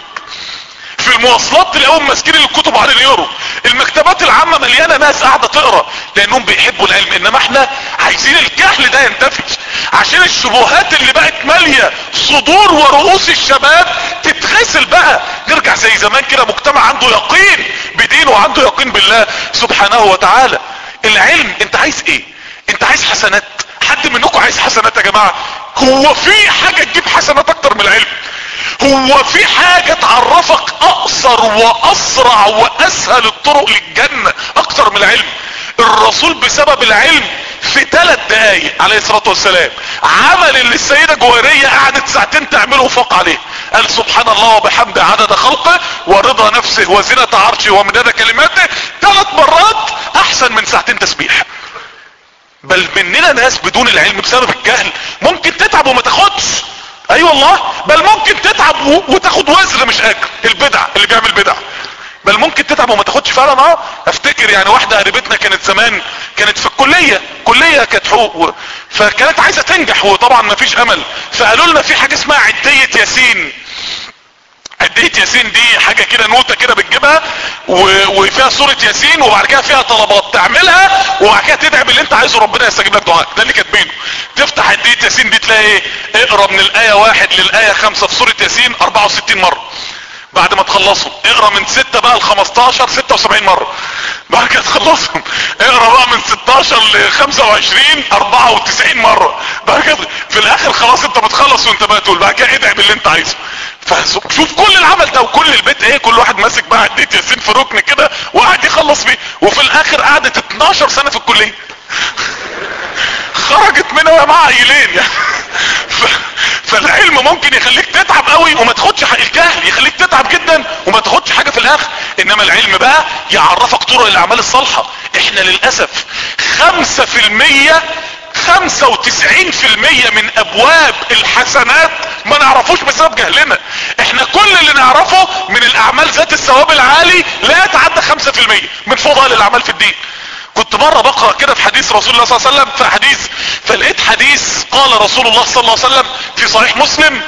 في المواصلات تلاقيهم ماسكين الكتب على اليورو، المكتبات العامة مليانة ناس قاعدة تقرأ لانهم بيحبوا العلم. انما احنا عايزين الجهل ده ينتفي عشان الشبهات اللي بقت مالية صدور ورؤوس الشباب تتغسل بقى، نرجع زي زمان كده مجتمع عنده يقين بدينه وعنده يقين بالله سبحانه وتعالى. العلم انت عايز ايه؟ انت عايز حسنات؟ حد منكم عايز حسنات يا جماعة؟ هو في حاجة تجيب حسنات اكتر من العلم؟ هو في حاجة تعرفك اقصر واسرع واسهل الطرق للجنة اكتر من العلم؟ الرسول بسبب العلم في ثلاث دقايق عليه الصلاة والسلام عمل اللي السيدة جويرية قعدت ساعتين تعمله وفاق عليه. قال سبحان الله وبحمده عدد خلقه ورضا نفسه وزنة عرشه ومداد كلماته ثلاث مرات احسن من ساعتين تسبيح. بل مننا ناس بدون العلم بسبب الجهل ممكن تتعب وما تاخدش، اي أيوة والله، بل ممكن تتعب وتاخد وزر مش اجر، البدع اللي بيعمل بدع، بل ممكن تتعب وما تاخدش فعلا. اه افتكر افتكر يعني واحدة قريبتنا كانت زمان كانت في الكلية كلية كانت حقوق، فكانت عايزة تنجح وطبعا ما فيش امل، فقالوا لنا في حاجة اسمها عدية ياسين. عدية ياسين دي حاجة كده نوتة كده بتجيبها وفيها سورة ياسين وبعد كده فيها طلبات تعملها وبعد كده تدعي باللي انت عايزه ربنا يستجيب لك دعائك. ده اللي كاتبينه. تفتح عدية ياسين دي تلاقي ايه؟ اقرا من الاية واحد للاية خمسة في سورة ياسين اربعة وستين مرة. بعد ما تخلصهم اقرا من ستة بقى ل خمستاشر ستة وسبعين مرة. بعد كده تخلصهم اقرا بقى من ستاشر ل خمسة وعشرين اربعة وتسعين مرة. بعد كده في الاخر خلاص انت بتخلص وانت بقى تقول بعد كده ادعي باللي انت عايزه. فشوف كل العمل ده وكل البيت ايه، كل واحد ماسك بقى عدية ياسين في ركن كده وقاعد يخلص بيه، وفي الاخر قعدت اتناشر سنة في الكلية. خرجت منها وهي معاها عيلين يعني. ف... فالعلم ممكن يخليك تتعب قوي وما تاخدش حق، الجهل يخليك تتعب جدا وما تاخدش حاجة في الاخر، انما العلم بقى يعرفك طرق الاعمال الصالحة. احنا للاسف خمسة في المية خمسة وتسعين في المية من ابواب الحسنات ما نعرفوش بسبب جهلنا. احنا كل اللي نعرفه من الاعمال ذات الثواب العالي لا يتعدى خمسة في المية من فضائل الاعمال في الدين. كنت مرة بقرأ كده في حديث رسول الله صلى الله عليه وسلم، في حديث فلقيت حديث قال رسول الله صلى الله عليه وسلم في صحيح مسلم: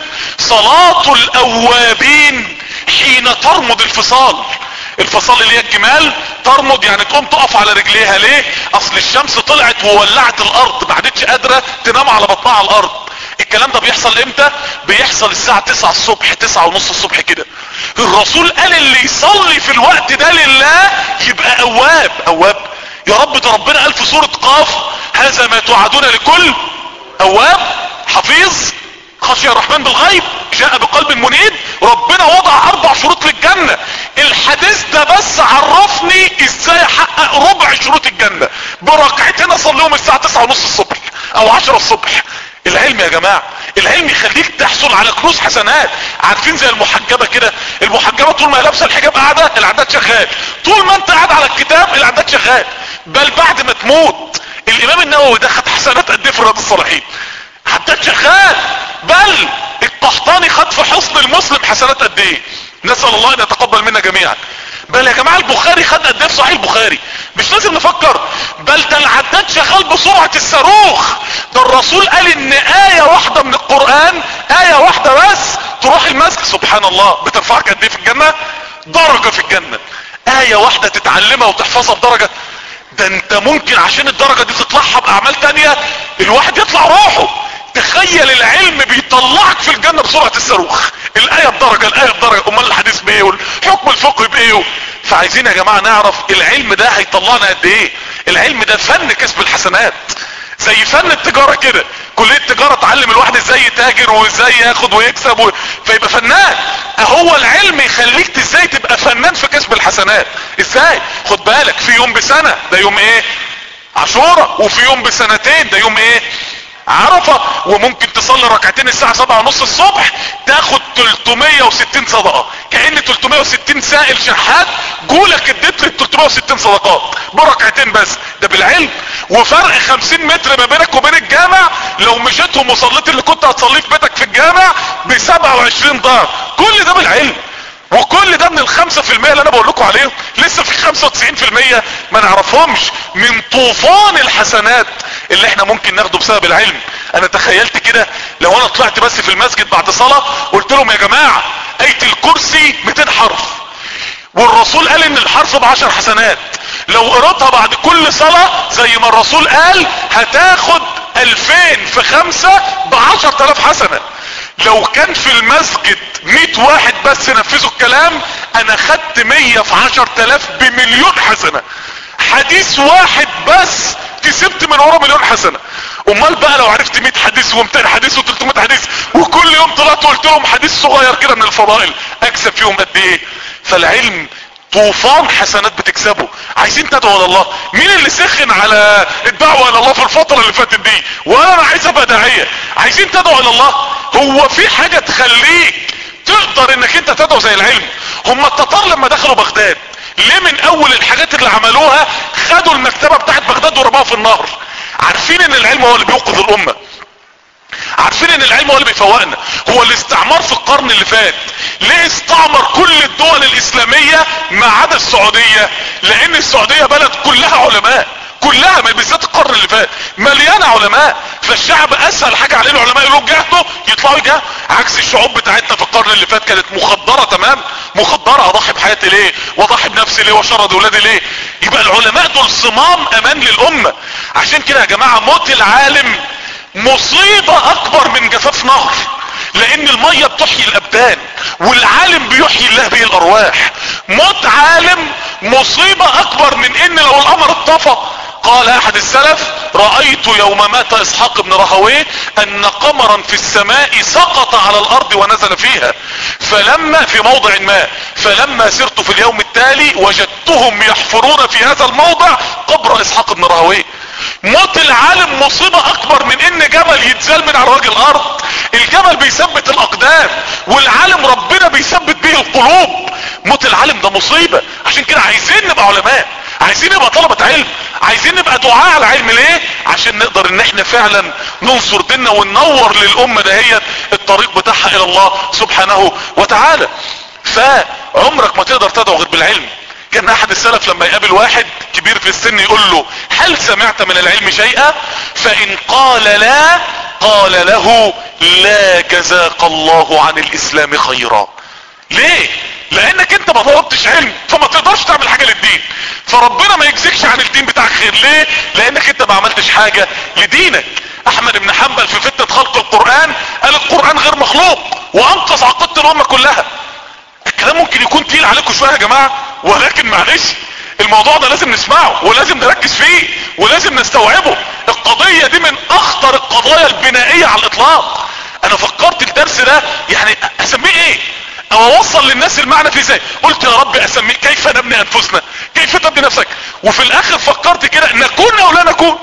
صلاة الاوابين حين ترمض الفصال. الفصال اللي هي الجمال ترمض يعني تقوم تقف على رجليها. ليه؟ اصل الشمس طلعت وولعت الارض ما عادتش قادرة تنام على بطنها على الارض. الكلام ده بيحصل امتى؟ بيحصل الساعة تسعة الصبح، تسعة ونص الصبح كده. الرسول قال اللي يصلي في الوقت ده لله يبقى اواب. اواب يا رب، ده ربنا قال في سورة قاف: هذا ما توعدون لكل اواب حفيظ خشي الرحمن بالغيب جاء بقلب منيب. ربنا وضع اربع شروط للجنة. الحديث ده بس عرفني ازاي احقق ربع شروط الجنة بركعتين اصليهم الساعة تسعة ونص الصبح او عشرة الصبح. العلم يا جماعة، العلم يخليك تحصل على كنوز حسنات. عارفين زي المحجبة كده، المحجبة طول ما هي لابسه الحجاب قاعدة العداد شغال، طول ما انت قاعد على الكتاب العداد شغال، بل بعد ما تموت. الامام النووي ده خد حسنات قد ايه في رياض الصالحين؟ عداد شغال. بل القحطاني خد في حصن المسلم حسنات قد ايه؟ نسأل الله ان يتقبل منا جميعا. بل يا جماعة البخاري خد قد ايه في صحيح البخاري؟ مش لازم نفكر. بل ده العداد شغال بسرعة الصاروخ. ده الرسول قال ان آية واحدة من القرآن، آية واحدة بس تروح المسجد سبحان الله بترفعك قد ايه في الجنة؟ درجة في الجنة. آية واحدة تتعلمها وتحفظها بدرجة. ده انت ممكن عشان الدرجة دي تطلعها باعمال تانية الواحد يطلع روحه. تخيل العلم بيطلعك في الجنة بسرعة الصاروخ. الآية بدرجة، الآية بدرجة، امال الحديث بايه والحكم الفقهي بايه؟ فعايزين يا جماعة نعرف العلم ده هيطلعنا قد ايه. العلم ده فن كسب الحسنات، زي فن التجارة كده. كلية التجارة تعلم الواحد ازاي يتاجر وازاي ياخد ويكسب و... فيبقى فنان. اهو العلم يخليك ازاي تبقى فنان في كسب الحسنات. ازاي؟ خد بالك، في يوم بسنة ده يوم ايه؟ عاشوراء. وفي يوم بسنتين ده يوم ايه؟ عرفة. وممكن تصلي ركعتين الساعة سبعة ونص الصبح تاخد تلتمية وستين صدقة، كأن تلتمية وستين سائل شحات جولك اديت لك تلتمية وستين صدقات بركعتين بس. ده بالعلم. وفرق خمسين متر ما بينك وبين الجامع لو مشيتهم وصليت اللي كنت هتصليه في بيتك في الجامع ب سبعة وعشرين ضعف. كل ده بالعلم. وكل ده من الخمسة في المية اللي انا بقول لكم عليهم. لسه في خمسة وتسعين في المية ما نعرفهمش من طوفان الحسنات اللي احنا ممكن ناخده بسبب العلم. انا تخيلت كده لو انا طلعت بس في المسجد بعد صلاة قلت لهم يا جماعة آية الكرسي مئتين حرف، والرسول قال ان الحرف بعشر حسنات، لو قرأتها بعد كل صلاة زي ما الرسول قال هتاخد الفين في خمسة بعشر تلاف حسنة. لو كان في المسجد مئة واحد بس نفذوا الكلام انا خدت مية في عشر تلاف بمليون حسنة. حديث واحد بس كسبت من ورا مليون حسنة. امال بقى لو عرفت مئة حديث ومئتين حديث وتلتمية حديث وكل يوم طلعت وقلت لهم حديث صغير كده من الفضائل اكسب فيهم قد ايه؟ فالعلم طوفان حسنات بتكسبه. عايزين تدعوا الى الله. مين اللي سخن على الدعوة الى الله في الفترة اللي فاتت دي؟ وانا عايز ابقى داعية. عايزين تدعوا الى الله. هو في حاجة تخليك تقدر انك انت تدعو زي العلم؟ هم التتار لما دخلوا بغداد ليه من اول الحاجات اللي عملوها خدوا المكتبة بتاعت بغداد ورموها في النهر؟ عارفين ان العلم هو اللي بيوقظ الامة. عارفين ان العلم هو اللي بيفوقنا. هو الاستعمار في القرن اللي فات ليه استعمر كل الدول الاسلامية ما عدا السعودية؟ لان السعودية بلد كلها علماء، كلها، ما بالذات القرن اللي فات مليانه علماء، فالشعب اسهل حاجه عليه العلماء يقولوا جهدوا يطلعوا يجاهدوا، عكس الشعوب بتاعتنا في القرن اللي فات كانت مخدره تمام، مخدره، اضحي بحياتي ليه واضحي بنفسي ليه واشرد ولادي ليه؟ يبقى العلماء دول صمام امان للامه. عشان كده يا جماعه موت العالم مصيبه اكبر من جفاف نهر، لان المية بتحيي الابدان والعالم بيحيي الله به الارواح. موت عالم مصيبة اكبر من ان لو القمر اتطفى. قال احد السلف: رأيت يوم مات اسحاق بن راهويه ان قمرا في السماء سقط على الارض ونزل فيها، فلما في موضع ما، فلما سرت في اليوم التالي وجدتهم يحفرون في هذا الموضع قبر اسحاق بن راهويه. موت العالم مصيبة اكبر من ان جبل يتزال من على وجه الارض. الجبل بيثبت الاقدام والعالم ربنا بيثبت به القلوب. موت العالم ده مصيبة. عشان كده عايزين نبقى علماء، عايزين نبقى طلبة علم، عايزين نبقى دعاء على علم. ليه؟ عشان نقدر ان احنا فعلا ننصر ديننا وننور للامة دهيت الطريق بتاعها الى الله سبحانه وتعالى. فعمرك ما تقدر تدعو غير بالعلم. كان احد السلف لما يقابل واحد كبير في السن يقول له: هل سمعت من العلم شيئا؟ فان قال لا، قال له: لا جزاك الله عن الاسلام خيرا. ليه؟ لانك انت ما طلبتش علم فما تقدرش تعمل حاجة للدين، فربنا ما يجزيكش عن الدين بتاعك خير. ليه؟ لانك انت ما عملتش حاجة لدينك. احمد بن حنبل في فتنة خلق القرآن قال القرآن غير مخلوق وانقذ عقيدة الامة كلها. الكلام ممكن يكون تقيل عليكم شوية يا جماعة، ولكن معلش الموضوع ده لازم نسمعه ولازم نركز فيه ولازم نستوعبه. القضية دي من اخطر القضايا البنائية على الاطلاق. انا فكرت الدرس ده يعني اسميه ايه او اوصل للناس المعنى فيه ازاي. قلت يا رب اسميه كيف نبني انفسنا، كيف تبني نفسك. وفي الاخر فكرت كده: نكون او لا نكون.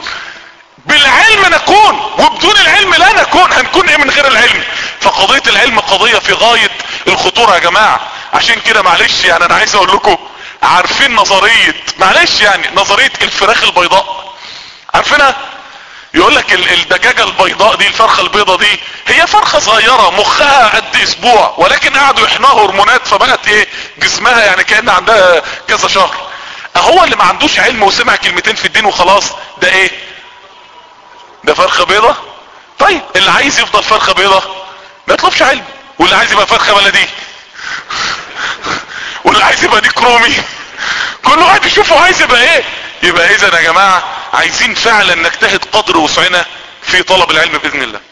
بالعلم نكون وبدون العلم لا نكون. هنكون ايه من غير العلم؟ فقضية العلم قضية في غاية الخطورة يا جماعة. عشان كده معلش يعني انا عايز اقول لكم، عارفين نظرية معلش يعني نظرية الفراخ البيضاء؟ عارفينها؟ يقول لك الدجاجة البيضاء دي، الفرخة البيضاء دي، هي فرخة صغيرة مخها قد اسبوع، ولكن قعدوا يحنوا هرمونات فبقت ايه جسمها يعني كأن عندها كذا شهر. اهو اللي ما عندوش علم وسمع كلمتين في الدين وخلاص ده ايه؟ ده فرخة بيضاء. طيب اللي عايز يفضل فرخة بيضاء ما يطلبش علم، واللي عايز يبقى فرخة بلدي واللي عايز يبقى ديك رومي، كل واحد يشوفه عايز يبقى ايه. يبقى اذا يا جماعة عايزين فعلا نجتهد قدر وسعنا في طلب العلم باذن الله.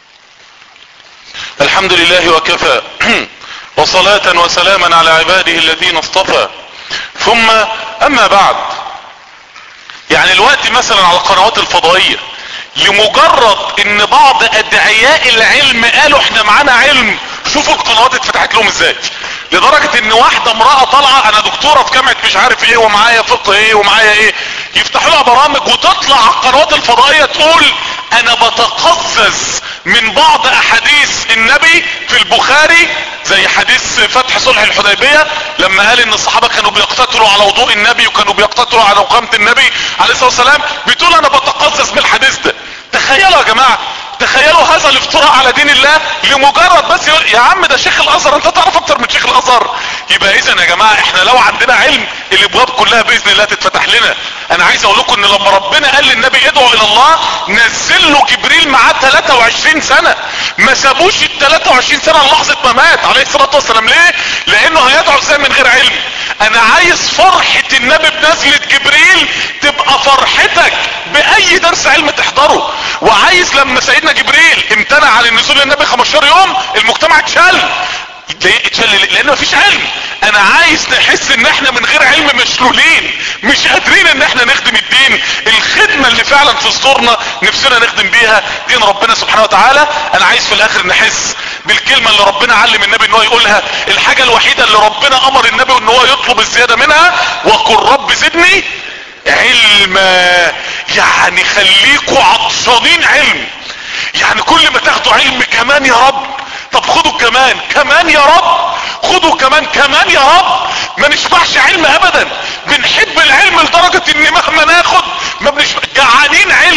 الحمد لله وكفى وصلاة وسلاما على عباده الذين اصطفى، ثم اما بعد. يعني الوقت مثلا على القنوات الفضائية لمجرد ان بعض ادعياء العلم قالوا احنا معانا علم، شوفوا القنوات اتفتحت لهم ازاي. لدرجة ان واحدة امرأة طالعة انا دكتورة في جامعة مش عارف ايه ومعايا فقه ايه ومعايا ايه، يفتحوا لها برامج وتطلع على القنوات الفضائية تقول انا بتقزز من بعض احاديث النبي في البخاري، زي حديث فتح صلح الحديبية لما قال ان الصحابة كانوا بيقتتلوا على وضوء النبي وكانوا بيقتتلوا على قامة النبي عليه الصلاة والسلام، بتقول انا بتقزز من الحديث ده. تخيلوا يا جماعة، تخيلوا هذا الافتراء على دين الله لمجرد بس يقول يا عم ده شيخ الازهر، انت تعرف اكتر من شيخ الازهر. يبقى اذا يا جماعة احنا لو عندنا علم الابواب كلها باذن الله تتفتح لنا. انا عايز اقول لكم ان لما ربنا قال للنبي ادعو الى الله نزل له جبريل معاه ثلاثة وعشرين سنة، ما سابوش ال ثلاثة وعشرين سنة لحظة ما مات عليه الصلاة والسلام. ليه؟ لانه هيدعو ازاي من غير علم؟ انا عايز فرحة النبي بنزلة جبريل تبقى فرحتك باي درس علم تحضره. وعايز لما سيدنا جبريل امتنع عن النزول للنبي خمستاشر يوم المجتمع اتشل. ليه اتشل؟ لان مفيش علم. انا عايز نحس ان احنا من غير علم مشلولين، مش قادرين ان احنا نخدم الدين الخدمة اللي فعلا في صدورنا نفسنا نخدم بيها دين ربنا سبحانه وتعالى. انا عايز في الاخر نحس بالكلمة اللي ربنا علم النبي ان هو يقولها، الحاجة الوحيدة اللي ربنا امر النبي ان هو يطلب الزيادة منها: وقل رب زدني علما. يعني خليكوا عطشانين علم، يعني كل ما تاخدوا علم كمان يا رب، طب خدوا كمان كمان يا رب، خدوا كمان كمان يا رب. ما نشبعش علم ابدا، بنحب العلم لدرجة ان مهما ناخد ما بنشبع، جعانين علم.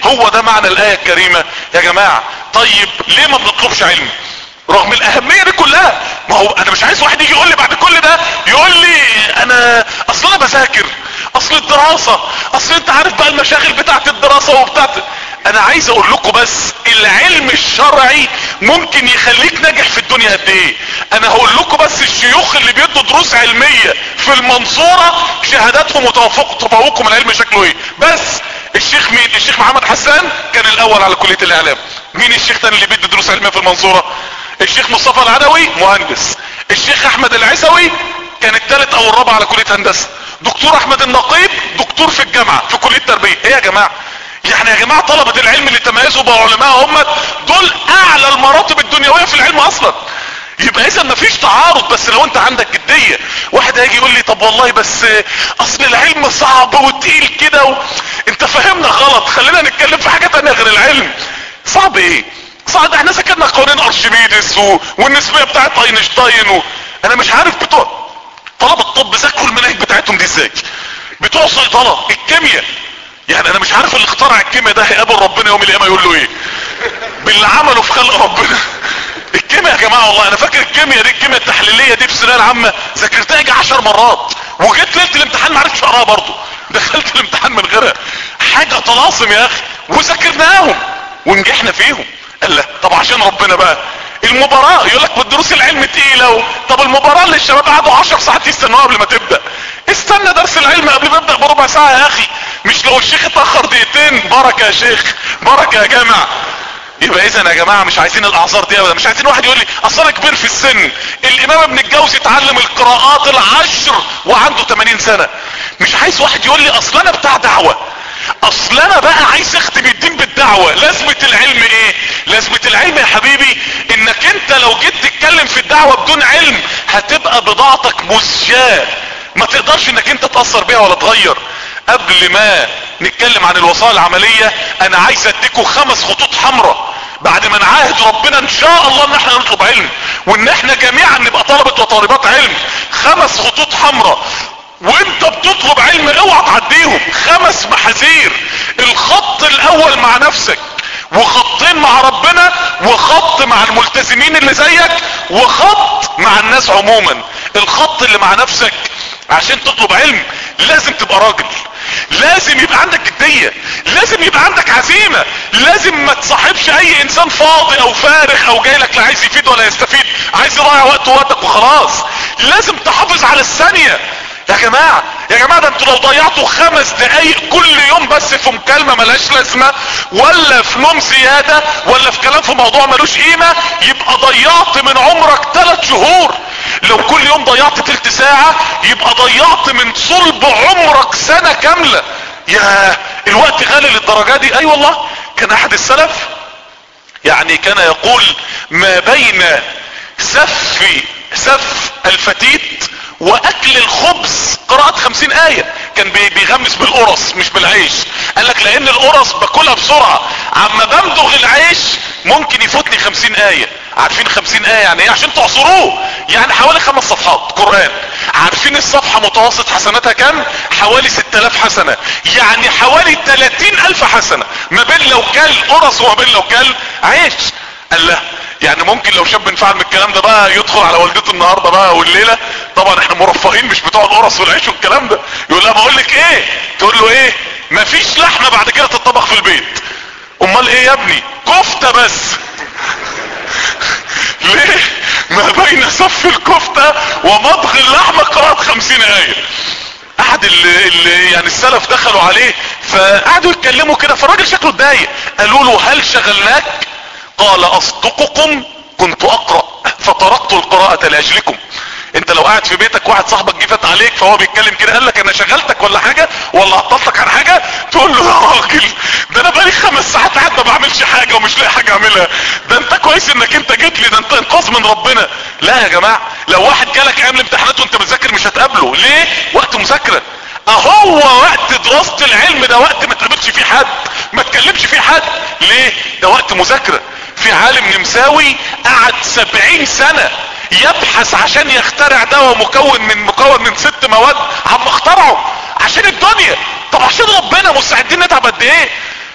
هو ده معنى الايه الكريمه يا جماعه. طيب ليه ما بنطلبش علم رغم الاهميه دي كلها؟ ما هو انا مش عايز واحد يجي يقول لي بعد كل ده، يقول لي انا اصل انا بذاكر، اصل الدراسه، اصل انت عارف بقى المشاغل بتاعت الدراسه وبتاعت. انا عايز اقول لكم بس العلم الشرعي ممكن يخليك ناجح في الدنيا قد ايه. انا هقول لكم بس الشيوخ اللي بيدوا دروس علميه في المنصوره شهاداتهم وتفوق تفوقهم العلم شكله ايه. بس الشيخ مين؟ الشيخ محمد حسان كان الاول على كليه الاعلام. مين الشيخ تاني اللي بيدي دروس علميه في المنصوره؟ الشيخ مصطفى العدوي مهندس. الشيخ احمد العيسوي كان الثالث او الرابع على كليه هندسه. دكتور احمد النقيب دكتور في الجامعه في كليه التربيه. ايه يا جماعه؟ يعني يا جماعه طلبه العلم اللي تميزوا بقوا علماء هم دول اعلى المراتب الدنيويه في العلم اصلا. يبقى اذا مفيش تعارض، بس لو انت عندك جديه. واحد هيجي يقول لي طب والله بس اصل العلم صعب وتقيل كده و... انت فهمنا غلط، خلينا نتكلم في حاجه تانية غير العلم. صعب ايه؟ صعب احنا سكتنا قوانين ارشميدس و... والنسبيه بتاعت اينشتاين و... انا مش عارف بتوع طلبه الطب ذاكروا المناهج بتاعتهم دي ازاي. بتوع صيدله الكيمياء، يعني انا مش عارف اللي اخترع الكيمياء ده هيقابل ربنا يوم القيامه يقول له ايه باللي عمله في خلق ربنا. الكيمياء يا جماعه والله انا فاكر الكيمياء دي، الكيمياء التحليليه دي في الثانويه العامه ذاكرتها يجي عشر مرات، وجيت ليله الامتحان ما عرفتش اقراها برضه، دخلت الامتحان من غيرها. حاجه طلاسم يا اخي، وذاكرناهم ونجحنا فيهم. قال لا طب عشان ربنا بقى. المباراه يقول لك بالدروس العلم تقيله و... طب المباراه اللي الشباب قعدوا عشر ساعات يستنوها قبل ما تبدا، استنى درس العلم قبل ما ابدا بربع ساعه يا اخي. مش لو الشيخ اتاخر دقيقتين بركه يا شيخ، بركه يا جامع. يبقى اذا يا جماعه مش عايزين الاعذار دي ابدا. مش عايزين واحد يقول لي اصل انا كبير في السن. الامام ابن الجوزي اتعلم القراءات العشر وعنده ثمانين سنه. مش عايز واحد يقول لي اصل انا بتاع دعوه، اصل انا بقى عايز اختم الدين بالدعوه. لازمه العلم ايه؟ لازمه العلم يا حبيبي انك انت لو جيت تتكلم في الدعوه بدون علم هتبقى بضاعتك مزجاه، ما تقدرش انك انت تاثر بيها ولا تغير. قبل ما نتكلم عن الوصايا العمليه انا عايز اديكوا خمس خطوط حمراء بعد ما نعاهد ربنا ان شاء الله ان احنا نطلب علم وان احنا جميعا نبقى طلبه وطالبات علم. خمس خطوط حمراء وانت بتطلب علم اوعى تعديهم. خمس محاذير. الخط الاول مع نفسك، وخطين مع ربنا، وخط مع الملتزمين اللي زيك، وخط مع الناس عموما. الخط اللي مع نفسك عشان تطلب علم لازم تبقى راجل، لازم يبقى عندك جدية، لازم يبقى عندك عزيمة، لازم ما تصاحبش اي انسان فاضي او فارغ او جاي لك لا عايز يفيد ولا يستفيد، عايز يضيع وقت ووقتك وخلاص. لازم تحافظ على الثانية يا جماعة. يا جماعة ده انتوا لو ضيعتوا خمس دقايق كل يوم بس في مكالمة ملاش لازمة، ولا في نوم زيادة، ولا في كلام في موضوع ملوش قيمة، يبقى ضيعت من عمرك ثلاث شهور. لو كل يوم ضيعت تلت ساعة يبقى ضيعت من صلب عمرك سنة كاملة. يا الوقت غالي للدرجة دي. اي أيوة والله. كان احد السلف يعني كان يقول ما بين سف سف الفتيت واكل الخبز قراءة خمسين اية. كان بيغمس بالقرص مش بالعيش. قال لك لان القرص باكلها بسرعة، عما بمضغ العيش ممكن يفوتني خمسين اية. عارفين خمسين اية يعني ايه؟ عشان تعصروه يعني حوالي خمس صفحات قرآن. عارفين الصفحة متوسط حسناتها كام؟ حوالي ستة الاف حسنة، يعني حوالي تلاتين الف حسنة ما بين لو كل قرص وما بين لو كل عيش. قال له يعني ممكن لو شاب انفعل من الكلام ده بقى يدخل على والدته النهارده بقى والليله، طبعا احنا مرفهين مش بتوع القرص والعيش والكلام ده، يقول لها بقول لك ايه؟ تقول له ايه؟ مفيش لحمه بعد كده تطبخ في البيت. امال ايه يا ابني؟ كفته بس. ليه؟ ما بين صف الكفته ومضغ اللحمه قراءة خمسين ايه. احد اللي, اللي يعني السلف دخلوا عليه فقعدوا يتكلموا كده، فالراجل شكله اتضايق. قالوا له هل شغلناك؟ قال اصدقكم كنت اقرأ فتركت القراءة لاجلكم. انت لو قاعد في بيتك واحد صاحبك جه فات عليك فهو بيتكلم كده قال لك انا شغلتك ولا حاجة ولا عطلتك عن حاجة، تقول له يا راجل ده انا بقالي خمس ساعات قاعد ما بعملش حاجة ومش لاقي حاجة اعملها، ده انت كويس انك انت جيت لي، ده انت انقاذ من ربنا. لا يا جماعة، لو واحد جالك ايام الامتحانات وانت بتذاكر مش هتقابله. ليه؟ وقت مذاكرة. اهو وقت دراسة العلم ده وقت ما تقابلش فيه حد، ما تكلمش فيه حد. ليه؟ ده وقت مذاكرة. في عالم نمساوي قعد سبعين سنة يبحث عشان يخترع دواء مكون من مكون من ست مواد، عم اخترعه عشان الدنيا. طب عشان ربنا مستعدين نتعب قد ايه؟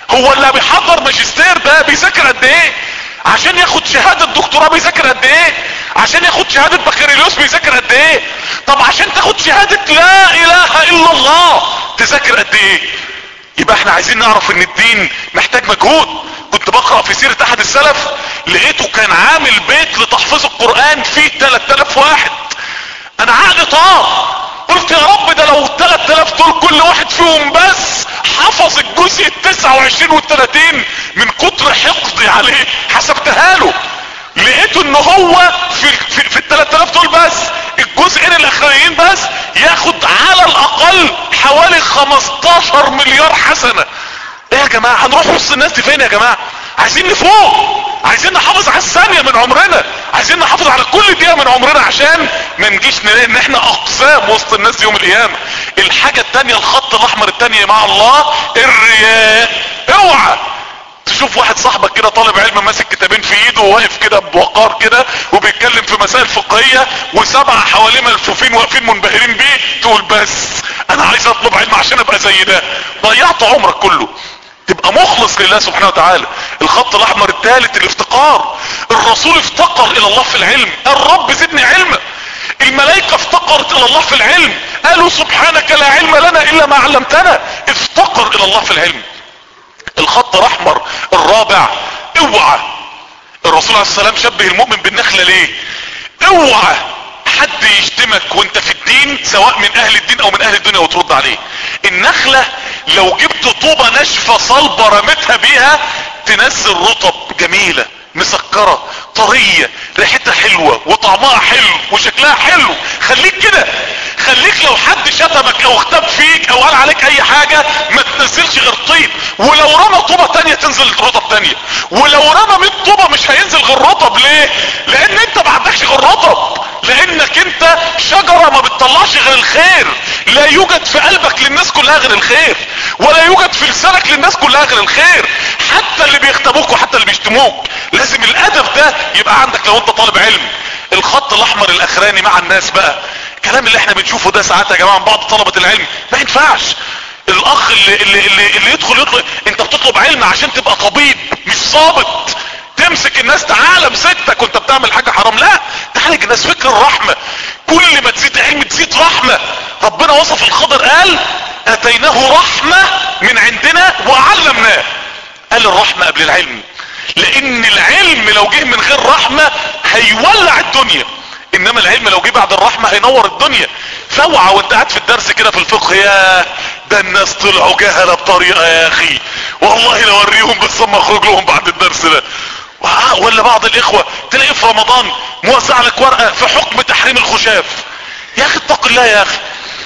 هو اللي بيحضر ماجستير ده بيذاكر قد ايه؟ عشان ياخد شهادة دكتوراه بيذاكر قد ايه؟ عشان ياخد شهادة بكالوريوس بيذاكر قد ايه؟ طب عشان تاخد شهادة لا اله الا الله تذاكر قد ايه؟ يبقى احنا عايزين نعرف ان الدين محتاج مجهود. كنت بقرأ في سيرة احد السلف لقيته كان عامل بيت لتحفيظ القرآن فيه ثلاثة آلاف واحد. انا عقلي طار، قلت يا رب ده لو ثلاثة آلاف دول كل واحد فيهم بس حفظ الجزء التسعة وعشرين والثلاثين من كتر حقدي عليه حسبتها له، لقيته ان هو في في, في ال ثلاثة آلاف دول بس الجزئين الاخرانيين بس ياخد على الاقل حوالي خمستاشر مليار حسنة. ايه يا جماعة هنروح وسط الناس دي فين يا جماعة؟ عايزين نفوق، عايزين نحافظ على الثانية من عمرنا، عايزين نحافظ على كل دقيقة من عمرنا عشان ما نجيش نلاقي ان احنا اقسام وسط الناس دي يوم القيامة. الحاجة التانية الخط الاحمر التانية مع الله الرياء. اوعى تشوف واحد صاحبك كده طالب علم ماسك كتابين في ايده وواقف كده بوقار كده وبيتكلم في مسائل فقهية وسبعة حواليه ملفوفين واقفين منبهرين بيه، تقول بس انا عايز اطلب علم عشان ابقى زي ده. ضيعت عمرك كله. تبقى مخلص لله سبحانه وتعالى. الخط الاحمر الثالث الافتقار. الرسول افتقر الى الله في العلم، الرب زدني علما. الملائكة افتقرت الى الله في العلم، قالوا سبحانك لا علم لنا الا ما علمتنا. افتقر الى الله في العلم. الخط الاحمر الرابع اوعى. الرسول عليه السلام شبه المؤمن بالنخلة ليه؟ اوعى حد يشتمك وانت في الدين سواء من اهل الدين او من اهل الدنيا وترد عليه. النخلة لو جبت طوبة ناشفة صلبة رمتها بيها تنزل رطب جميلة مسكرة طرية ريحتها حلوة وطعمها حلو وشكلها حلو. خليك كده، خليك لو حد شتمك او اغتاب فيك او قال عليك اي حاجة ما تنزلش غير طيب، ولو رمى طوبة تانية تنزل رطب تانية، ولو رمى مية طوبة مش هينزل غير رطب. ليه؟ لان انت ما عندكش غير رطب، لانك انت شجرة ما بتطلعش غير الخير. لا يوجد في قلبك للناس كلها غير الخير، ولا يوجد في لسانك للناس كلها غير الخير. حتى اللي بيغتابوك وحتى اللي بيشتموك لازم الادب ده يبقى عندك لو انت طالب علم. الخط الاحمر الاخراني مع الناس بقى. الكلام اللي احنا بنشوفه ده ساعات يا جماعة من بعض طلبة العلم ما ينفعش. الاخ اللي, اللي, اللي, اللي يدخل يطلب، انت بتطلب علم عشان تبقى طبيب مش ضابط تمسك الناس تعالى مسكتك وانت بتعمل حاجة حرام. لا، تعالج الناس. فكر الرحمة، كل ما تزيد علم تزيد رحمة. ربنا وصف الخضر قال اتيناه رحمة من عندنا وعلمناه. قال الرحمة قبل العلم، لان العلم لو جه من غير رحمة هيولع الدنيا، انما العلم لو جه بعد الرحمة هينور الدنيا. فاوعى وانت قاعد في الدرس كده في الفقه، يا ده الناس طلعوا جهلة بطريقة يا اخي والله لو اوريهم بس اما اخرج لهم بعد الدرس ده. ولا بعض الاخوة تلاقي في رمضان موزع لك ورقة في حكم تحريم الخشاف. يا اخي اتق الله يا اخي.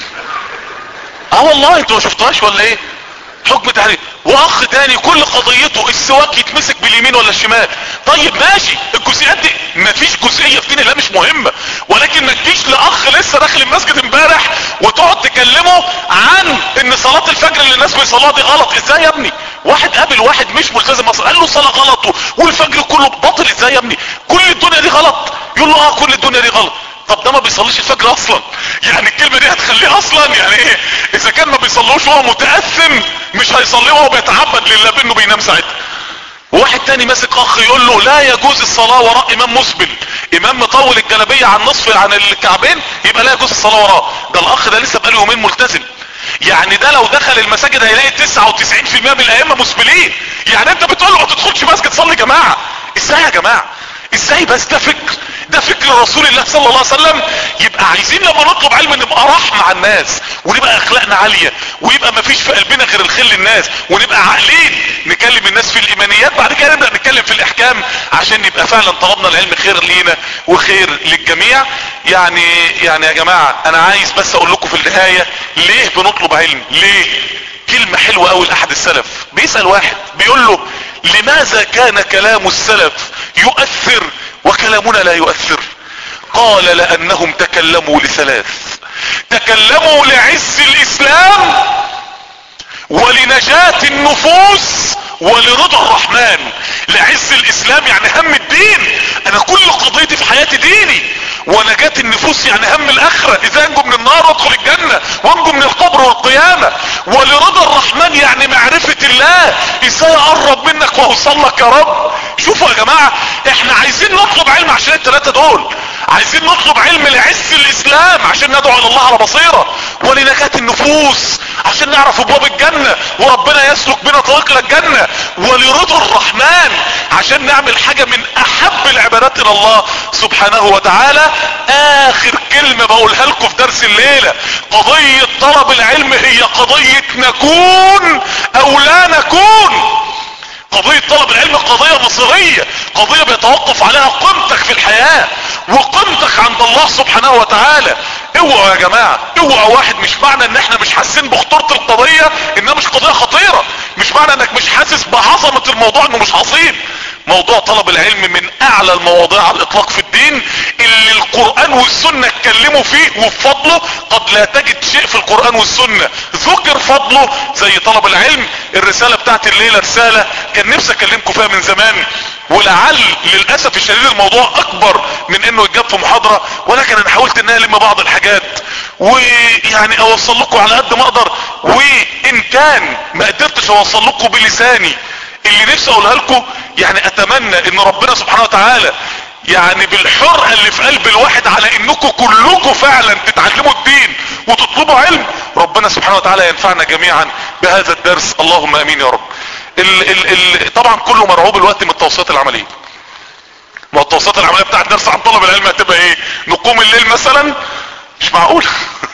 اه والله انتوا ما شفتوهاش ولا ايه؟ حكم تحريم. واخ تاني كل قضيته السواك يتمسك باليمين ولا الشمال. طيب ماشي، الجزئيات دي مفيش جزئية في دين الله مش مهمة، ولكن ما تجيش لاخ لسه داخل المسجد امبارح وتقعد تكلمه عن ان صلاة الفجر اللي الناس بيصلوها دي غلط. ازاي يا ابني؟ واحد قابل واحد مش ملتزم اصلا قال له صلاة غلط والفجر كله باطل. ازاي يا ابني؟ كل الدنيا دي غلط. يقول له اه كل الدنيا دي غلط. طب ده ما بيصليش الفجر اصلا، يعني الكلمة دي هتخليه اصلا يعني ايه؟ اذا كان ما بيصلوش وهو متأثم مش هيصليه وهو بيتعبد لله بانه بينام ساعتها. واحد تاني ماسك اخ يقول له لا يجوز الصلاة وراء امام مسبل، امام مطول الجلابية عن نصف عن الكعبين يبقى لا يجوز الصلاة وراه. ده الاخ ده لسه بقاله يومين ملتزم، يعني ده لو دخل المساجد هيلاقي تسعة وتسعين في المية من الائمة مسبلين. يعني انت بتقول له ما تدخلش مسجد صلي جماعة. ازاي يا جماعة؟ ازاي؟ بس ده فكر، ده فكر رسول الله صلى الله عليه وسلم. يبقى عايزين لما نطلب علم نبقى رحمة على الناس، ونبقى اخلاقنا عالية، ويبقى ما فيش في قلبنا غير الخير للناس، ونبقى عاقلين نكلم الناس في الايمانيات، بعد كده نبدأ نتكلم في الاحكام عشان يبقى فعلا طلبنا العلم خير لينا وخير للجميع. يعني يعني يا جماعة انا عايز بس اقول لكم في النهاية ليه بنطلب علم. ليه؟ كلمة حلوة قوي لاحد السلف بيسأل واحد بيقول له لماذا كان كلام السلف يؤثر وكلامنا لا يؤثر؟ قال لانهم تكلموا لثلاث: تكلموا لعز الاسلام ولنجاة النفوس ولرضا الرحمن. لعز الاسلام يعني هم الدين، انا كل قضيتي في حياتي ديني. ونجاة النفوس يعني هم الاخرة، اذا انجو من النار وادخل الجنة وانجو من القبر والقيامة. ولرضا الرحمن يعني معرفة الله، ازاي اقرب منك واوصل لك يا رب. شوفوا يا جماعة، احنا عايزين نطلب علم عشان الثلاثة دول، عايزين نطلب علم لعز الاسلام عشان ندعو الى الله على بصيرة، ولنجاة النفوس عشان نعرف ابواب الجنة وربنا يسلك بنا طريق للجنة، ولرضا الرحمن عشان نعمل حاجة من احب العبادات الى الله سبحانه وتعالى. اخر كلمة بقولها لكم في درس الليلة، قضية طلب العلم هي قضية نكون او لا نكون. قضية طلب العلم قضية مصيرية، قضية بيتوقف عليها قيمتك في الحياة وقيمتك عند الله سبحانه وتعالى. اوعوا يا جماعة، اوعوا واحد، مش معنى ان احنا مش حاسين بخطورة القضية انها مش قضية خطيرة، مش معنى انك مش حاسس بعظمة الموضوع انه مش عظيم. موضوع طلب العلم من اعلى المواضيع على الاطلاق في الدين، اللي القرآن والسنة اتكلموا فيه وفضله قد لا تجد شيء في القرآن والسنة ذكر فضله زي طلب العلم. الرسالة بتاعت الليلة رسالة كان نفسي اكلمكم فيها من زمان، ولعل للأسف الشديد الموضوع اكبر من انه يتجاب في محاضرة، ولكن انا حاولت ان الم بعض الحاجات ويعني اوصل لكم على قد ما اقدر، وان كان ما قدرتش اوصل لكم بلساني اللي نفسي اقولها لكم، يعني اتمنى ان ربنا سبحانه وتعالى يعني بالحرقة اللي في قلب الواحد على انكم كلكم فعلا تتعلموا الدين وتطلبوا علم، ربنا سبحانه وتعالى ينفعنا جميعا بهذا الدرس، اللهم امين يا رب. ال ال ال طبعا كله مرعوب الوقت من التوصيات العملية. ما التوصيات العملية بتاعت درس عن طلب العلم هتبقى ايه؟ نقوم الليل مثلا؟ مش معقول.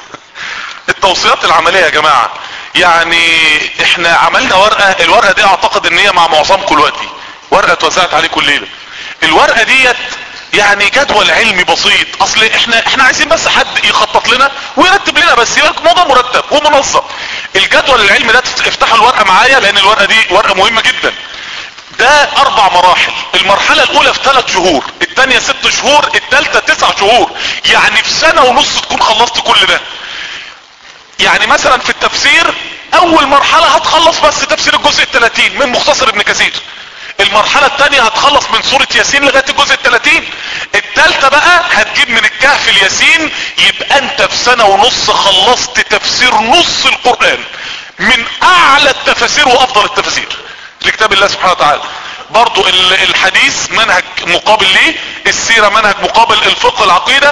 التوصيات العملية يا جماعة، يعني احنا عملنا ورقة، الورقة دي اعتقد ان هي مع معظمكم دلوقتي، ورقة اتوزعت عليكم الليلة. الورقة ديت يعني جدول علمي بسيط، اصل احنا احنا عايزين بس حد يخطط لنا ويرتب لنا، بس يبقى الموضوع مرتب ومنظم. الجدول العلمي ده افتحوا الورقة معايا لان الورقة دي ورقة مهمة جدا. ده اربع مراحل، المرحلة الاولى في ثلاث شهور، الثانية ست شهور، الثالثة تسع شهور، يعني في سنة ونص تكون خلصت كل ده. يعني مثلا في التفسير اول مرحلة هتخلص بس تفسير الجزء الثلاثين من مختصر ابن كثير، المرحلة الثانية هتخلص من سورة ياسين لغاية الجزء الثلاثين، الثالثة بقى هتجيب من الكهف الياسين، يبقى انت في سنة ونص خلصت تفسير نص القرآن من اعلى التفاسير وافضل التفاسير لكتاب الله سبحانه وتعالى. برضو الحديث منهج مقابل ليه، السيرة منهج مقابل، الفقه، العقيدة،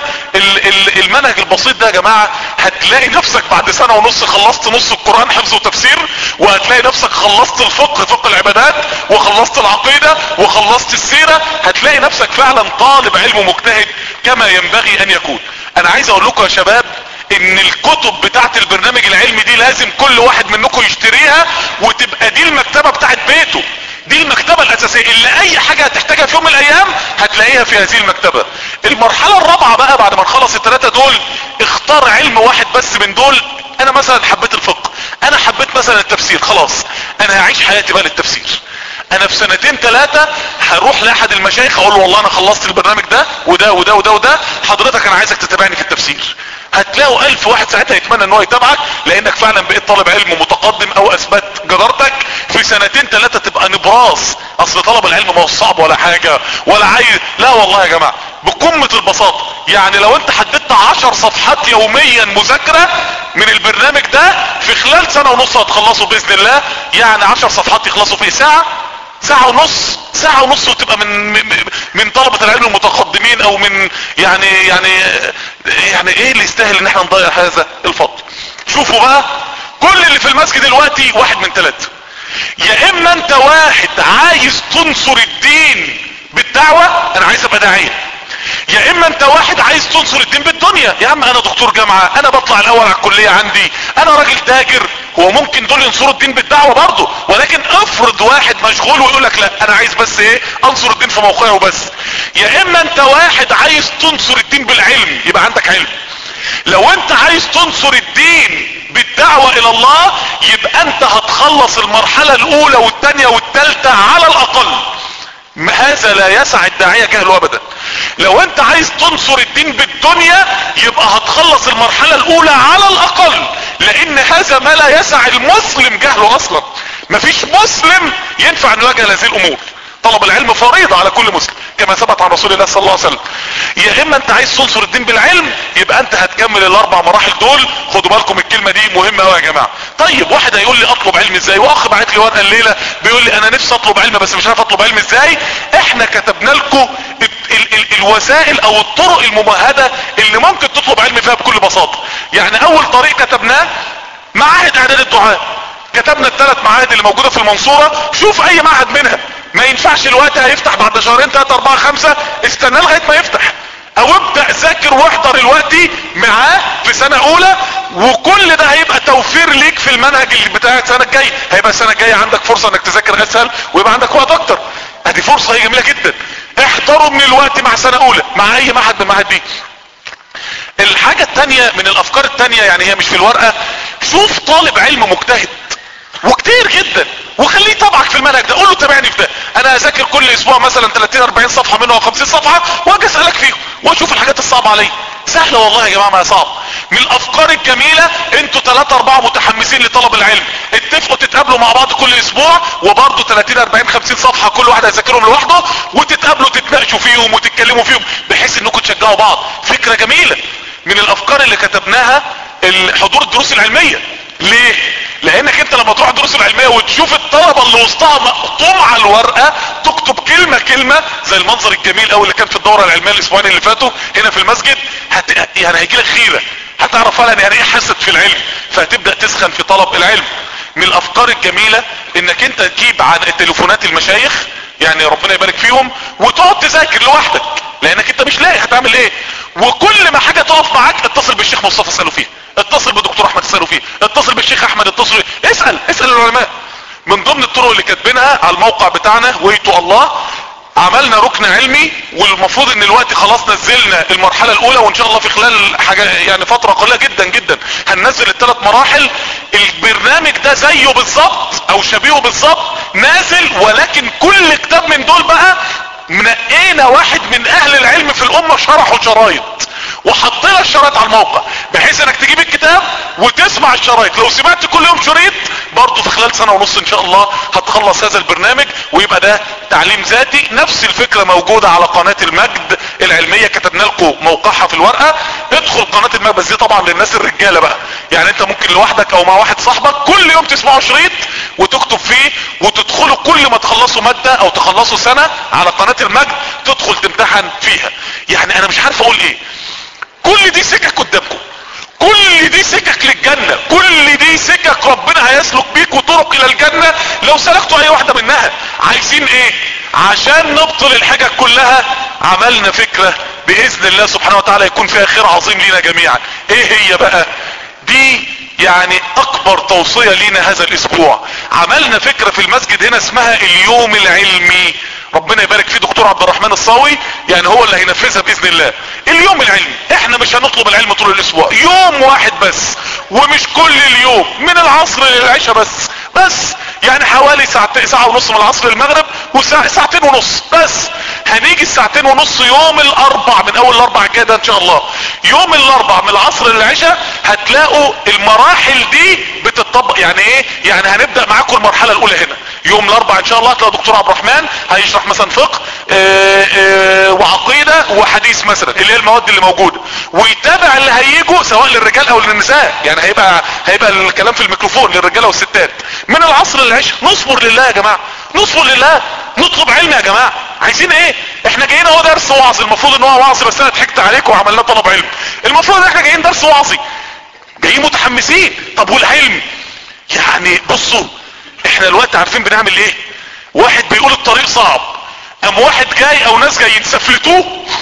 المنهج البسيط ده يا جماعة هتلاقي نفسك بعد سنة ونص خلصت نص القرآن حفظ وتفسير، وهتلاقي نفسك خلصت الفقه، فقه العبادات، وخلصت العقيدة، وخلصت السيرة، هتلاقي نفسك فعلا طالب علم مجتهد كما ينبغي ان يكون. انا عايز اقول لكم يا شباب ان الكتب بتاعت البرنامج العلمي دي لازم كل واحد منكم يشتريها وتبقى دي المكتبة بتاعت بيته، دي المكتبة الاساسية اللي اي حاجة هتحتاجها في يوم من الايام هتلاقيها في هذه المكتبة. المرحلة الرابعة بقى بعد ما نخلص الثلاثة دول، اختار علم واحد بس من دول. انا مثلا حبيت الفقه، انا حبيت مثلا التفسير، خلاص انا هعيش حياتي بقى للتفسير. انا في سنتين ثلاثة هروح لاحد المشايخ اقول له والله انا خلصت البرنامج ده وده وده وده وده، حضرتك انا عايزك تتابعني في التفسير. هتلاقوا الف واحد ساعتها يتمنى ان هو يتابعك، لانك فعلا بقيت طالب علم متقدم او اثبت جدارتك. في سنتين ثلاثة تبقى نبراس، اصل طلب العلم ما هو صعب ولا حاجة ولا عايز، لا والله يا جماعة بقمة البساطة. يعني لو انت حددت عشر صفحات يوميا مذاكرة من البرنامج ده في خلال سنة ونص هتخلصوا باذن الله. يعني عشر صفحات يخلصوا في ساعة، ساعة ونص، ساعة ونص وتبقى من من طلبة العلم المتقدمين، او من يعني يعني يعني ايه اللي يستاهل ان احنا نضيع هذا الفضل. شوفوا بقى، كل اللي في المسجد دلوقتي واحد من ثلاثة، يا اما انت واحد عايز تنصر الدين بالدعوة، انا عايز ابقى داعية، يا اما انت واحد عايز تنصر الدين بالدنيا، يا عم انا دكتور جامعة، انا بطلع الاول على الكلية عندي، انا راجل تاجر. هو ممكن دول ينصروا الدين بالدعوة برضه، ولكن افرض واحد مشغول ويقول لك لا انا عايز بس ايه انصر الدين في موقعه وبس. يا اما انت واحد عايز تنصر الدين بالعلم، يبقى عندك علم. لو انت عايز تنصر الدين بالدعوة الى الله، يبقى انت هتخلص المرحلة الاولى والثانية والثالثة على الاقل. هذا لا يسع الداعية جهله ابدا. لو انت عايز تنصر الدين بالدنيا، يبقى هتخلص المرحلة الاولى على الاقل، لان هذا ما لا يسع المسلم جهله اصلا. مفيش مسلم ينفع انه يجهل هذه الامور. طلب العلم فريضة على كل مسلم، كما ثبت عن رسول الله صلى الله عليه وسلم. يا اما انت عايز تنصر الدين بالعلم يبقى انت هتكمل الاربع مراحل دول. خدوا بالكم الكلمة دي مهمة قوي يا جماعة. طيب واحد هيقول لي اطلب علم ازاي؟ واخ بعت لي ورقة الليلة بيقول لي انا نفسي اطلب علم بس مش عارف اطلب علم ازاي. احنا كتبنا لكم ال ال ال الوسائل او الطرق الممهدة اللي ممكن تطلب علم فيها بكل بساطة. يعني اول طريق كتبناه معاهد اعداد الدعاء. كتبنا الثلاث معاهد اللي موجودة في المنصورة، شوف اي معهد منها. ما ينفعش الوقت هيفتح بعد شهرين ثلاثة اربعة خمسة، استنى لغاية ما يفتح، او ابدأ ذاكر واحضر الوقت معاه في سنة اولى، وكل ده هيبقى توفير ليك في المنهج اللي بتاع السنة الجاية. هيبقى السنة الجاية عندك فرصة انك تذاكر اسهل ويبقى عندك وقت اكتر. ادي فرصة هي جميلة جدا. احضروا من الوقت مع سنة اولى مع اي معهد من المعاهد دي. الحاجة التانية من الافكار التانية، يعني هي مش في الورقة، شوف طالب علم مجتهد وكتير جدا وخليه يتابعك في المنهج ده. قول له تابعني في ده، انا اذاكر كل اسبوع مثلا ثلاثين اربعين صفحة منه او خمسين صفحة واجي اسألك فيهم واشوف الحاجات الصعبة عليا. سهلة والله يا جماعة ما صعب. من الافكار الجميلة، انتوا ثلاثة اربعة متحمسين لطلب العلم، اتفقوا تتقابلوا مع بعض كل اسبوع وبرضه ثلاثين اربعين خمسين صفحة كل واحد هيذاكرهم لوحده، وتتقابلوا تتناقشوا فيهم وتتكلموا فيهم بحيث انكم تشجعوا بعض. فكرة جميلة. من الافكار اللي كتبناها حضور الدروس العلمية. ليه؟ لانك انت لما تروح الدروس العلمية وتشوف الطلبة اللي وسطها مقطوم على الورقة تكتب كلمة كلمة زي المنظر الجميل اوي اللي كان في الدورة العلمية الاسبوعين اللي فاتوا هنا في المسجد، هت... يعني هيجيلك خيرة، هتعرف فعلا يعني ايه حاسة في العلم، فهتبدأ تسخن في طلب العلم. من الافكار الجميلة انك انت تجيب عن تليفونات المشايخ، يعني ربنا يبارك فيهم، وتقعد تذاكر لوحدك لانك انت مش لاقي هتعمل ايه. وكل ما حاجة تقف معاك اتصل بالشيخ مصطفى اسأله فيها، اتصل بالدكتور احمد اسأله فيه، اتصل بالشيخ احمد، اتصل اسأل اسأل العلماء. من ضمن الطرق اللي كاتبينها على الموقع بتاعنا ويتو الله، عملنا ركن علمي، والمفروض ان الوقت خلاص نزلنا المرحلة الاولى، وان شاء الله في خلال حاجة يعني فترة قليلة جدا جدا هننزل الثلاث مراحل. البرنامج ده زيه بالظبط او شبيهه بالظبط نازل، ولكن كل كتاب من دول بقى منقينا واحد من اهل العلم في الامة شرحوا شرايط وحطينا الشرايط على الموقع بحيث انك تجيب الكتاب وتسمع الشرايط. لو سمعت كل يوم شريط برضه في خلال سنة ونص ان شاء الله هتخلص هذا البرنامج ويبقى ده تعليم ذاتي. نفس الفكرة موجودة على قناة المجد العلمية، كتبنا لكم موقعها في الورقة. ادخل قناة المجد، بس دي طبعا للناس الرجالة بقى، يعني انت ممكن لوحدك او مع واحد صاحبك كل يوم تسمعوا شريط وتكتب فيه، وتدخلوا كل ما تخلصوا مادة او تخلصوا سنة على قناة المجد تدخل تمتحن فيها. يعني انا مش عارف اقول ايه، كل دي سكك قدامكم، كل دي سكك للجنة، كل دي سكك ربنا هيسلك بيكم طرق الى الجنة لو سلكتوا اي واحدة منها. عايزين ايه؟ عشان نبطل الحاجة كلها عملنا فكرة باذن الله سبحانه وتعالى يكون فيها خير عظيم لينا جميعا. ايه هي بقى دي؟ يعني اكبر توصية لينا هذا الاسبوع، عملنا فكرة في المسجد هنا اسمها اليوم العلمي. ربنا يبارك فيه دكتور عبد الرحمن الصاوي، يعني هو اللي هينفذها باذن الله. اليوم العلمي احنا مش هنطلب العلم طول الاسبوع، يوم واحد بس، ومش كل اليوم، من العصر للعشاء بس بس يعني حوالي ساعة ساعة ونص من العصر للمغرب وساعة ساعتين ونص بس. هنيجي الساعتين ونص يوم الاربع، من اول الاربع الجاي ده ان شاء الله، يوم الاربع من العصر للعشاء هتلاقوا المراحل دي بتطبق. يعني ايه؟ يعني هنبدأ معاكم المرحلة الاولى هنا يوم الاربع ان شاء الله. هتلاقوا دكتور عبد الرحمن هيشرح مثلا فقه اه اه وعقيدة وحديث مثلا اللي هي المواد اللي موجودة، ويتابع اللي هيجوا سواء للرجال او للنساء، يعني هيبقى هيبقى الكلام في الميكروفون للرجال والستات. من العصر للعشاء نصبر لله يا جماعة، نصبر لله، نطلب علم يا جماعة. عايزين ايه؟ احنا جايين اهو درس وعظ، المفروض ان هو وعظ بس انا ضحكت عليكم وعملنا طلب علم. المفروض ان احنا جايين درس وعظي، جايين متحمسين. طب والعلم؟ يعني بصوا احنا الوقت عارفين بنعمل ايه؟ واحد بيقول الطريق صعب، ام واحد جاي او ناس جايين سفلتوه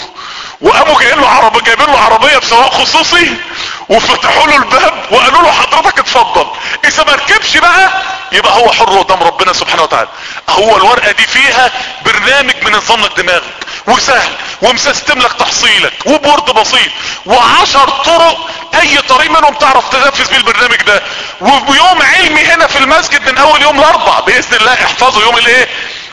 وقاموا جايين له عربية، جايبين له عربية بسواق خصوصي وفتحوا له الباب وقالوا له حضرتك اتفضل. اذا ما ركبش بقى يبقى هو حر قدام ربنا سبحانه وتعالى. هو الورقة دي فيها برنامج منظم لك دماغك وسهل ومسستم لك تحصيلك وبورد بسيط وعشر طرق، اي طريق منهم تعرف تنفذ بيه البرنامج ده. ويوم علمي هنا في المسجد من اول يوم الاربع باذن الله. احفظوا يوم الايه؟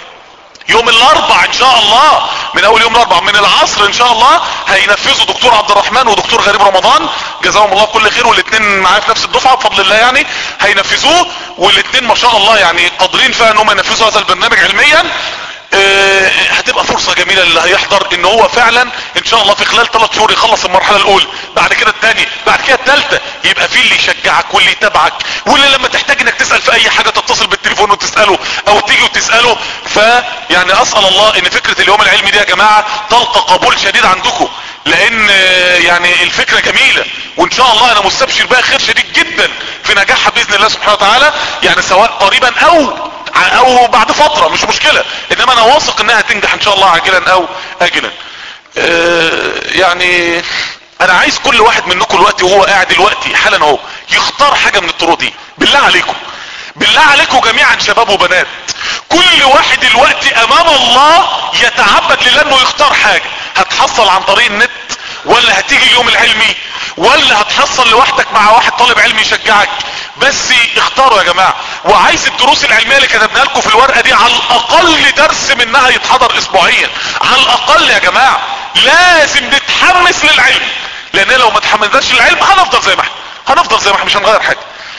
يوم الاربع ان شاء الله، من اول يوم الاربع من العصر ان شاء الله هينفذوا دكتور عبد الرحمن ودكتور غريب رمضان جزاهم الله كل خير، والاثنين معايا في نفس الدفعه بفضل الله، يعني هينفذوه، والاثنين ما شاء الله يعني قادرين فيها ان هم ينفذوا هذا البرنامج علميا. اه هتبقى فرصة جميلة اللي هيحضر ان هو فعلا ان شاء الله في خلال ثلاث شهور يخلص المرحلة الاولى، بعد كده الثانية، بعد كده الثالثة، يبقى في اللي يشجعك واللي يتابعك، واللي لما تحتاج انك تسأل في اي حاجة تتصل بالتليفون وتسأله او تيجي وتسأله. فيعني اسأل الله ان فكرة اليوم العلمي دي يا جماعة تلقى قبول شديد عندكم، لان يعني الفكرة جميلة، وان شاء الله انا مستبشر بها خير شديد جدا في نجاحها باذن الله سبحانه وتعالى، يعني سواء قريبا او او بعد فترة مش مشكلة، انما انا واثق انها تنجح ان شاء الله عاجلا او اجلا. اه يعني انا عايز كل واحد منكم دلوقتي وهو قاعد دلوقتي حالا اهو يختار حاجة من الطرق دي، بالله عليكم بالله عليكم جميعا شباب وبنات، كل واحد دلوقتي امام الله يتعبد لله انه يختار حاجة، هتحصل عن طريق النت ولا هتيجي اليوم العلمي ولا هتحصل لوحدك مع واحد طالب علم يشجعك، بس اختاروا يا جماعة. وعايز الدروس العلمية اللي كتبناها لكم في الورقة دي على الاقل درس منها يتحضر اسبوعيا على الاقل يا جماعة، لازم نتحمس للعلم، لان لو ما تحمسناش للعلم هنفضل زي ما احنا هنفضل زي ما احنا مش هنغير حاجة.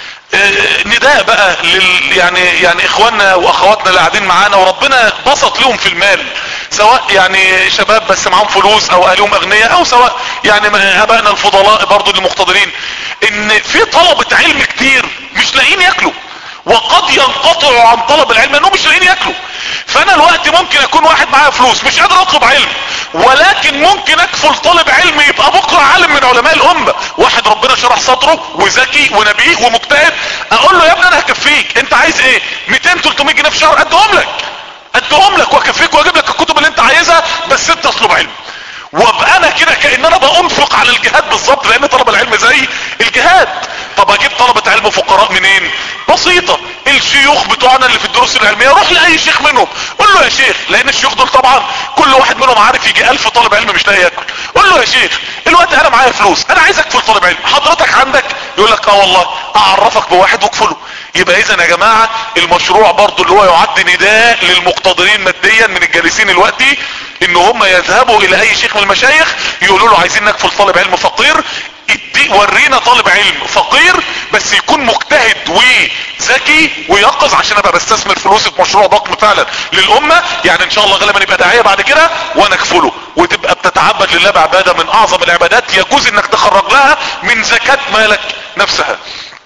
اه نداء بقى لل يعني يعني اخواننا واخواتنا اللي قاعدين معانا وربنا بسط لهم في المال، سواء يعني شباب بس معاهم فلوس او اهلهم اغنياء، او سواء يعني ابائنا الفضلاء برضو اللي مقتدرين، ان في طلبة علم كتير مش لاقيين ياكلوا، وقد ينقطعوا عن طلب العلم انهم مش لاقيين ياكلوا. فانا الوقت ممكن اكون واحد معايا فلوس مش قادر اطلب علم، ولكن ممكن اكفل طالب علم يبقى بكرة عالم من علماء الامة، واحد ربنا شرح صدره وذكي ونبيه ومجتهد، اقول له يا ابني انا هكفيك، انت عايز ايه؟ مئتين ثلاثمائة جنيه في الشهر ادهم لك ادهم لك واكفيك واجيب لك الكتب اللي انت عايزها، بس انت اطلب علم. وابقى انا كده كأن انا بأنفق على الجهاد بالظبط، لان طلب العلم زي الجهاد. طب اجيب طلبة علم فقراء منين؟ بسيطة، الشيوخ بتوعنا اللي في الدروس العلمية، روح لاي شيخ منهم قول له يا شيخ، لان الشيوخ دول طبعا كل واحد منهم عارف يجي الف طالب علم مش لاقي ياكل، قول له يا شيخ الوقت انا معايا فلوس انا عايز اكفل طالب علم، حضرتك عندك؟ يقول لك اه والله، اعرفك بواحد واكفله. يبقى اذا يا جماعة المشروع برضو اللي هو يعد نداء للمقتدرين ماديا من الجالسين الوقتي، ان هم يذهبوا الى اي شيخ من المشايخ يقولوا له عايزين نكفل طالب علم فقير، ورينا طالب علم فقير بس يكون مجتهد وذكي ويقظ، عشان ابقى بستثمر فلوسي في مشروع ضخم فعلا للامة، يعني ان شاء الله غالبا يبقى داعية بعد كده وانا اكفله، وتبقى بتتعبد لله بعبادة من اعظم العبادات يجوز انك تخرج لها من زكاة مالك نفسها.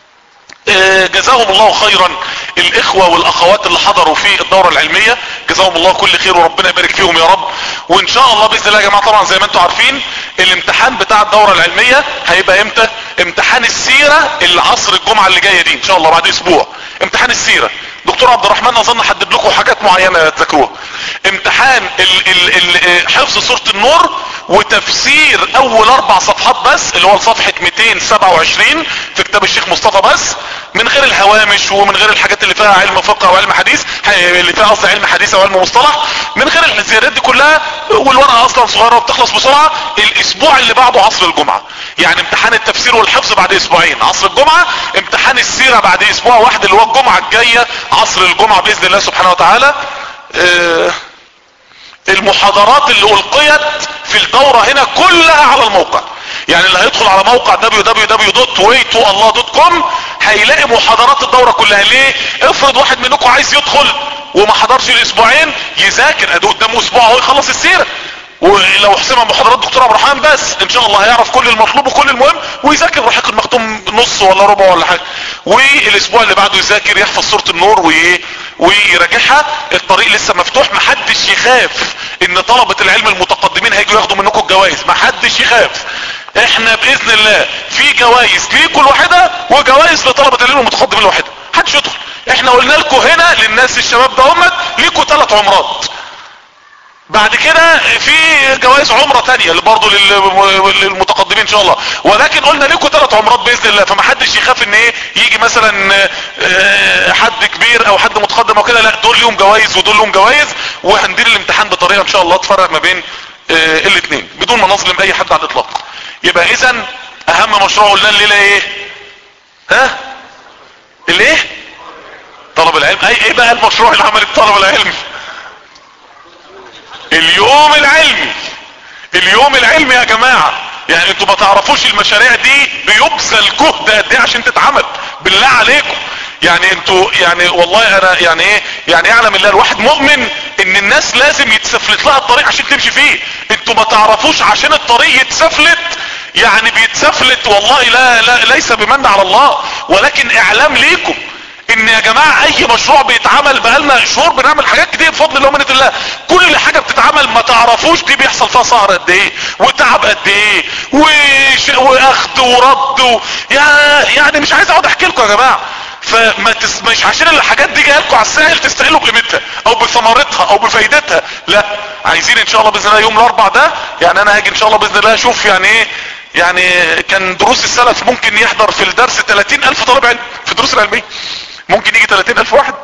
جزاهم الله خيرا الاخوة والاخوات اللي حضروا في الدورة العلمية، جزاهم الله كل خير وربنا يبارك فيهم يا رب. وان شاء الله باذن الله يا جماعة طبعا زي ما انتم عارفين الامتحان بتاع الدورة العلمية هيبقى امتى؟ امتحان السيرة العصر الجمعة اللي جاية دي ان شاء الله بعد اسبوع، امتحان السيرة. دكتور عبد الرحمن اظن حدد لكم حاجات معينة تذكروها. امتحان ال ال ال حفظ سورة النور وتفسير اول اربع صفحات بس، اللي هو صفحة مئتين وسبعة وعشرين في كتاب الشيخ مصطفى، بس من غير الهوامش ومن غير الحاجات اللي فيها علم فقه وعلم حديث، اللي فيها قصدي علم حديث او علم مصطلح، من غير الزيادات دي كلها، والورقة اصلا صغيرة وبتخلص بسرعة. الاسبوع اللي بعده عصر الجمعة، يعني امتحان التفسير والحفظ بعد اسبوعين عصر الجمعة، امتحان السيرة بعد اسبوع واحد اللي هو الجمعة الجاية عصر الجمعة باذن الله سبحانه وتعالى. اه المحاضرات اللي القيت في الدورة هنا كلها على الموقع، يعني اللي هيدخل على موقع دبليو دبليو دبليو دوت واي تو الله دوت كوم هيلاقي محاضرات الدورة كلها. ليه؟ افرض واحد منكم عايز يدخل وما حضرش الاسبوعين، يذاكر ادي قدامه اسبوع اهو يخلص السيرة، ولو حسمها محاضرات دكتور عبد الرحمن بس ان شاء الله هيعرف كل المطلوب وكل المهم، ويذاكر رحيق المختوم نص ولا ربع ولا حاجة، والاسبوع اللي بعده يذاكر يحفظ سورة النور وي... ويراجعها. الطريق لسه مفتوح، محدش يخاف ان طلبة العلم المتقدمين هيجوا ياخدوا منكم الجوائز، محدش يخاف، احنا باذن الله في جوائز ليكوا الواحدة وجوائز لطلبة العلم المتقدمين الواحدة، محدش يدخل. احنا قلنا لكم هنا للناس الشباب ده هم ليكوا ثلاث عمرات، بعد كده في جوائز عمرة تانية اللي برضو للمتقدمين ان شاء الله، ولكن قلنا لكم ثلاث عمرات باذن الله، فمحدش يخاف ان ايه يجي مثلا حد كبير او حد متقدم او كده، لا دول ليهم جوائز ودول ليهم جوائز، وهندير الامتحان بطريقة ان شاء الله تفرق ما بين الاثنين بدون ما نظلم اي حد على الاطلاق. يبقى اذا اهم مشروع قلنا الليلة ايه؟ ها؟ الايه؟ طلب العلم. اي ايه بقى المشروع العملي بطلب العلم؟ اليوم العلمي. اليوم العلمي يا جماعة، يعني انتوا ما تعرفوش المشاريع دي بيبذل جهد قد ايه عشان تتعمل، بالله عليكم. يعني انتوا يعني والله انا يعني ايه يعني يعلم الله الواحد مؤمن ان الناس لازم يتسفلت لها الطريق عشان تمشي فيه. انتوا ما تعرفوش عشان الطريق يتسفلت يعني بيتسفلت، والله لا, لا ليس بمن على الله، ولكن اعلام ليكم ان يا جماعة اي مشروع بيتعمل بقالنا شهور بنعمل حاجات كتير بفضل الله ومنة الله، كل حاجة بتتعمل ما تعرفوش دي بيحصل فيها سهر قد ايه وتعب قد ايه وش... واخد ورد و... يا يعني مش عايز اقعد احكي لكم يا جماعة. فما تس... مش عشان الحاجات دي جايه لكم على الساهل تستقلوا بقيمتها او بثمرتها او بفايدتها، لا. عايزين ان شاء الله باذن الله يوم الاربع ده، يعني انا هاجي ان شاء الله باذن الله اشوف يعني ايه، يعني كان دروس السلف ممكن يحضر في الدرس ثلاثين الف طالب علم في الدروس العلمية، ممكن يجي ثلاثين الف واحد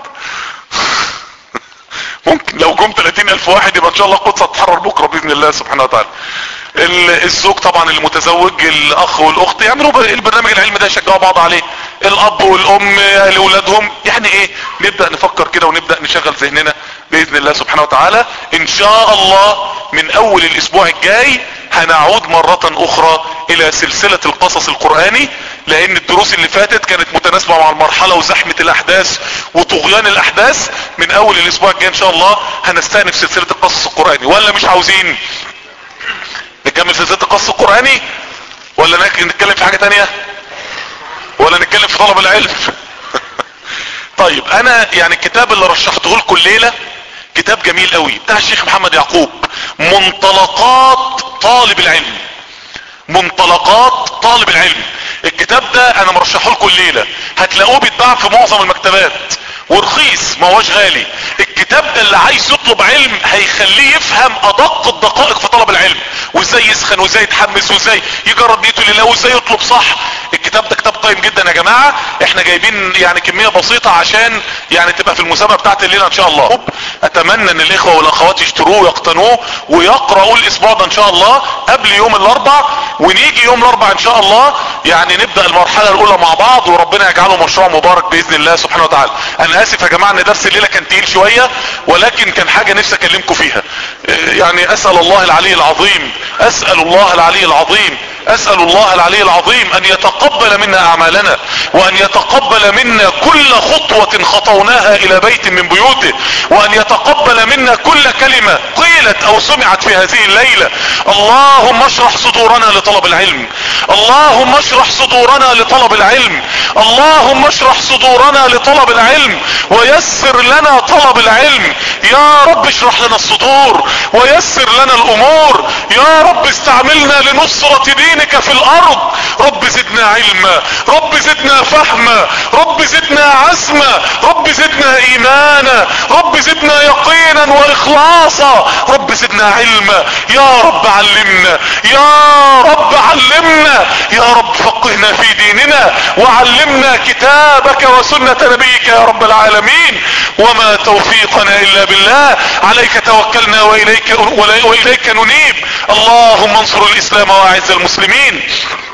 ممكن لو جم ثلاثين الف واحد يبقى ان شاء الله القدس هتتحرر بكره باذن الله سبحانه وتعالى. الزوج طبعا المتزوج، الاخ والاخت يعملوا البرنامج العلمي ده يشجعوا بعض عليه، الاب والام لاولادهم، يعني ايه نبدأ نفكر كده ونبدأ نشغل ذهننا باذن الله سبحانه وتعالى. ان شاء الله من اول الاسبوع الجاي هنعود مرة اخرى الى سلسلة القصص القرآني، لان الدروس اللي فاتت كانت متناسبة مع المرحلة وزحمة الاحداث وطغيان الاحداث. من اول الاسبوع الجاي ان شاء الله هنستأنف سلسلة القصص القرآني، ولا مش عاوزين نكمل سلسلة القصص القرآني ولا نتكلم في حاجة تانية ولا نتكلم في طلب العلم؟ طيب انا يعني الكتاب اللي رشحته لكم الليلة كتاب جميل قوي بتاع الشيخ محمد يعقوب، منطلقات طالب العلم. منطلقات طالب العلم، الكتاب ده انا مرشحه لكم الليلة، هتلاقوه بيتباع في معظم المكتبات ورخيص ما هوش غالي. الكتاب ده اللي عايز يطلب علم هيخليه يفهم ادق الدقائق في طلب العلم، وازاي يسخن وازاي يتحمس وازاي يجرب نيته لله وازاي يطلب صح. الكتاب ده كتاب قيم جدا يا جماعة، احنا جايبين يعني كمية بسيطة عشان يعني تبقى في المسابقة بتاعت الليلة ان شاء الله. اتمنى ان الاخوة والاخوات يشتروه ويقتنوه ويقرأوا الاسبوع ده ان شاء الله قبل يوم الاربع، ونيجي يوم الاربع ان شاء الله يعني نبدأ المرحلة الاولى مع بعض، وربنا يجعله مشروع مبارك باذن الله سبحانه وتعالى. انا اسف يا جماعة ان درس الليلة كان تقيل شوية، ولكن كان حاجة نفسي اكلمكم فيها. يعني اسأل الله العلي العظيم اسأل الله العلي العظيم اسأل الله العلي العظيم ان يتقبل منا اعمالنا، وان يتقبل منا كل خطوة خطوناها الى بيت من بيوته، وان يتقبل منا كل كلمة قيلت او سمعت في هذه الليلة. اللهم اشرح صدورنا لطلب العلم، اللهم اشرح صدورنا لطلب العلم، اللهم اشرح صدورنا لطلب العلم ويسر لنا طلب العلم. يا رب اشرح لنا الصدور ويسر لنا الامور، يا رب استعملنا لنصرة دينك في الارض. رب زدنا علما، رب زدنا فهما، رب زدنا عزما، رب زدنا ايمانا، رب زدنا يقينا واخلاصا، رب زدنا علما. يا رب علمنا، يا رب علمنا، يا رب فقهنا في ديننا وعلمنا كتابك وسنة نبيك يا رب العالمين. وما توفيقنا الا بالله، عليك توكلنا واليك, وإليك ننيب. اللهم انصر الاسلام واعز المسلمين،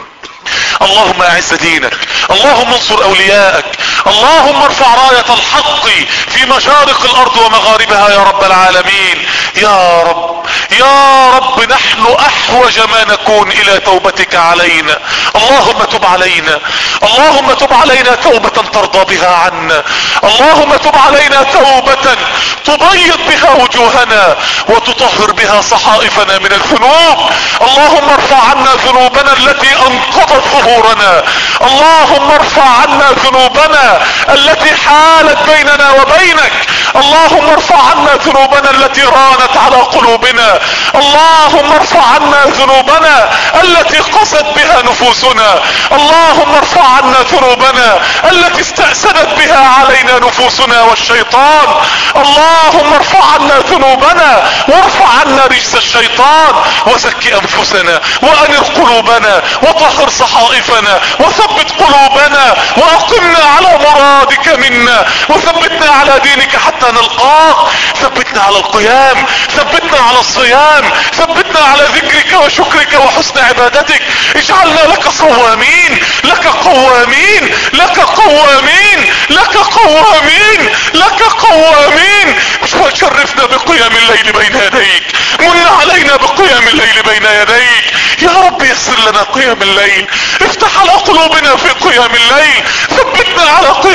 اللهم اعز دينك، اللهم انصر اولياءك، اللهم ارفع راية الحق في مشارق الارض ومغاربها يا رب العالمين. يا رب يا رب نحن احوج ما نكون الى توبتك علينا. اللهم تب علينا، اللهم تب علينا توبة ترضى بها عنا، اللهم تب علينا توبة تبيض بها وجوهنا وتطهر بها صحائفنا من الذنوب. اللهم ارفع عنا ذنوبنا التي انقضت ظهورنا، اللهم ارفع عنا ذنوبنا التي حالت بيننا وبينك، اللهم ارفع عنا ذنوبنا التي رانت على قلوبنا، اللهم ارفع عنا ذنوبنا التي قست بها نفوسنا، اللهم ارفع عنا ذنوبنا التي استأسدت بها علينا نفوسنا والشيطان، اللهم ارفع عنا ذنوبنا وارفع عنا رجس الشيطان، وزكي انفسنا وانر قلوبنا وطهر صحائفنا وثبت قلوبنا واقمنا على مرادك منا، وثبتنا على دينك حتى نلقاك، ثبتنا على القيام، ثبتنا على الصيام، ثبتنا على ذكرك وشكرك وحسن عبادتك. اجعلنا لك صوامين، لك قوامين، لك قوامين، لك قوامين، لك قوامين. وشرفنا بقيام الليل بين يديك، من علينا بقيام الليل بين يديك يا رب. يسر لنا قيام الليل، افتح على قلوبنا في قيام الليل، ثبتنا على قيام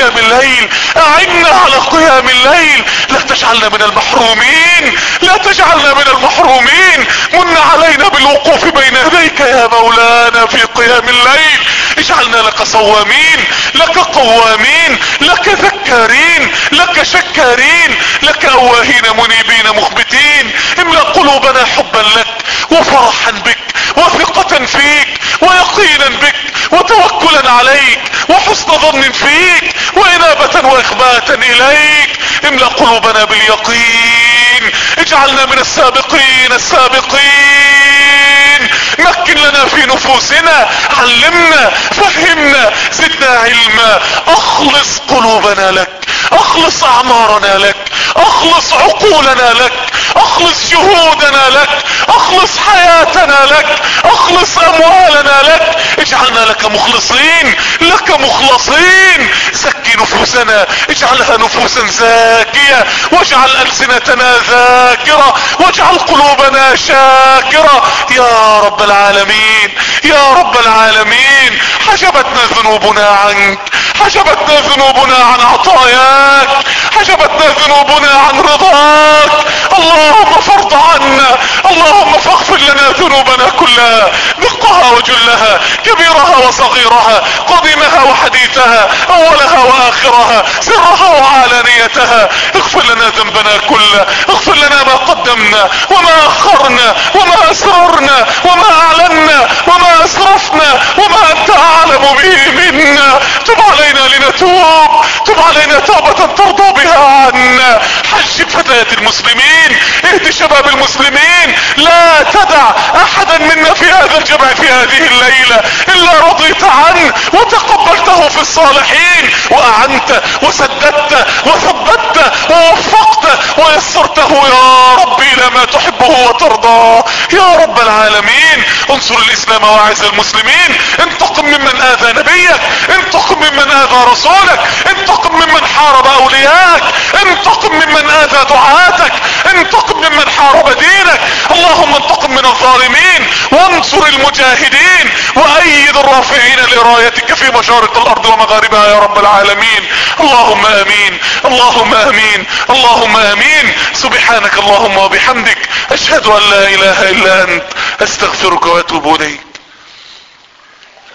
قيام الليل، اعنا على قيام الليل. لا تجعلنا من المحرومين، لا تجعلنا من المحرومين. من علينا بالوقوف بين يديك يا مولانا في قيام الليل. اجعلنا لك صوامين، لك قوامين، لك ذكارين، لك شكارين، لك اواهين منيبين مخبتين. املأ قلوبنا حبا لك وفرحا بك وثقة فيك ويقينا بك وتوكلا عليك وحسن ظن فيك وانابة واخباتا اليك. املأ قلوبنا باليقين. اجعلنا من السابقين السابقين. مكن لنا في نفوسنا، علمنا، فهمنا، زدنا علما. اخلص قلوبنا لك، اخلص اعمارنا لك، اخلص عقولنا لك، اخلص جهودنا لك، اخلص حياتنا لك، اخلص اموالنا لك. اجعلنا لك مخلصين، لك مخلصين. زكي نفوسنا، اجعلها نفوسا زاكية، واجعل ألسنتنا ذاكرة، واجعل قلوبنا شاكرة يا رب العالمين، يا رب العالمين. حجبتنا ذنوبنا عنك، حجبتنا ذنوبنا عن عطاياك، حجبتنا ذنوبنا عن رضاك. اللهم فارض عنا، اللهم فاغفر لنا ذنوبنا كلها، دقها وجلها، كبيرها وصغيرها، قديمها وحديثها، اولها واخرها، سرها وعلانيتها. اغفر لنا ذنبنا كله، اغفر لنا ما قدمنا وما اخرنا وما اسررنا وما اعلنا وما اسرفنا وما انت اعلم به منا. تب علينا لنتوب، تب علينا توبة ترضى بها عنا. حجب فتيات المسلمين، اهد شباب المسلمين. لا تدع احدا منا في هذا الجمع في هذه الليلة الا رضيت عنه وتقبلته في الصالحين، واعنت وسددت وثبت ووفقت ويسرته يا رب الى ما تحبه وترضاه يا رب العالمين. انصر الاسلام واعز المسلمين. انتقم ممن اذى نبيك، انتقم ممن اذى رسولك، انتقم ممن حارب اولياءك، انتقم ممن اذى دعاتك، انتقم ممن حارب دينك. اللهم انتقم من الظالمين وانصر المجاهدين وايد الرافعين لرايتك في مشارق الارض ومغاربها يا رب العالمين. اللهم امين، اللهم امين، اللهم امين. سبحانك اللهم وبحمدك، اشهد ان لا اله الا انت، استغفرك واتوب اليك.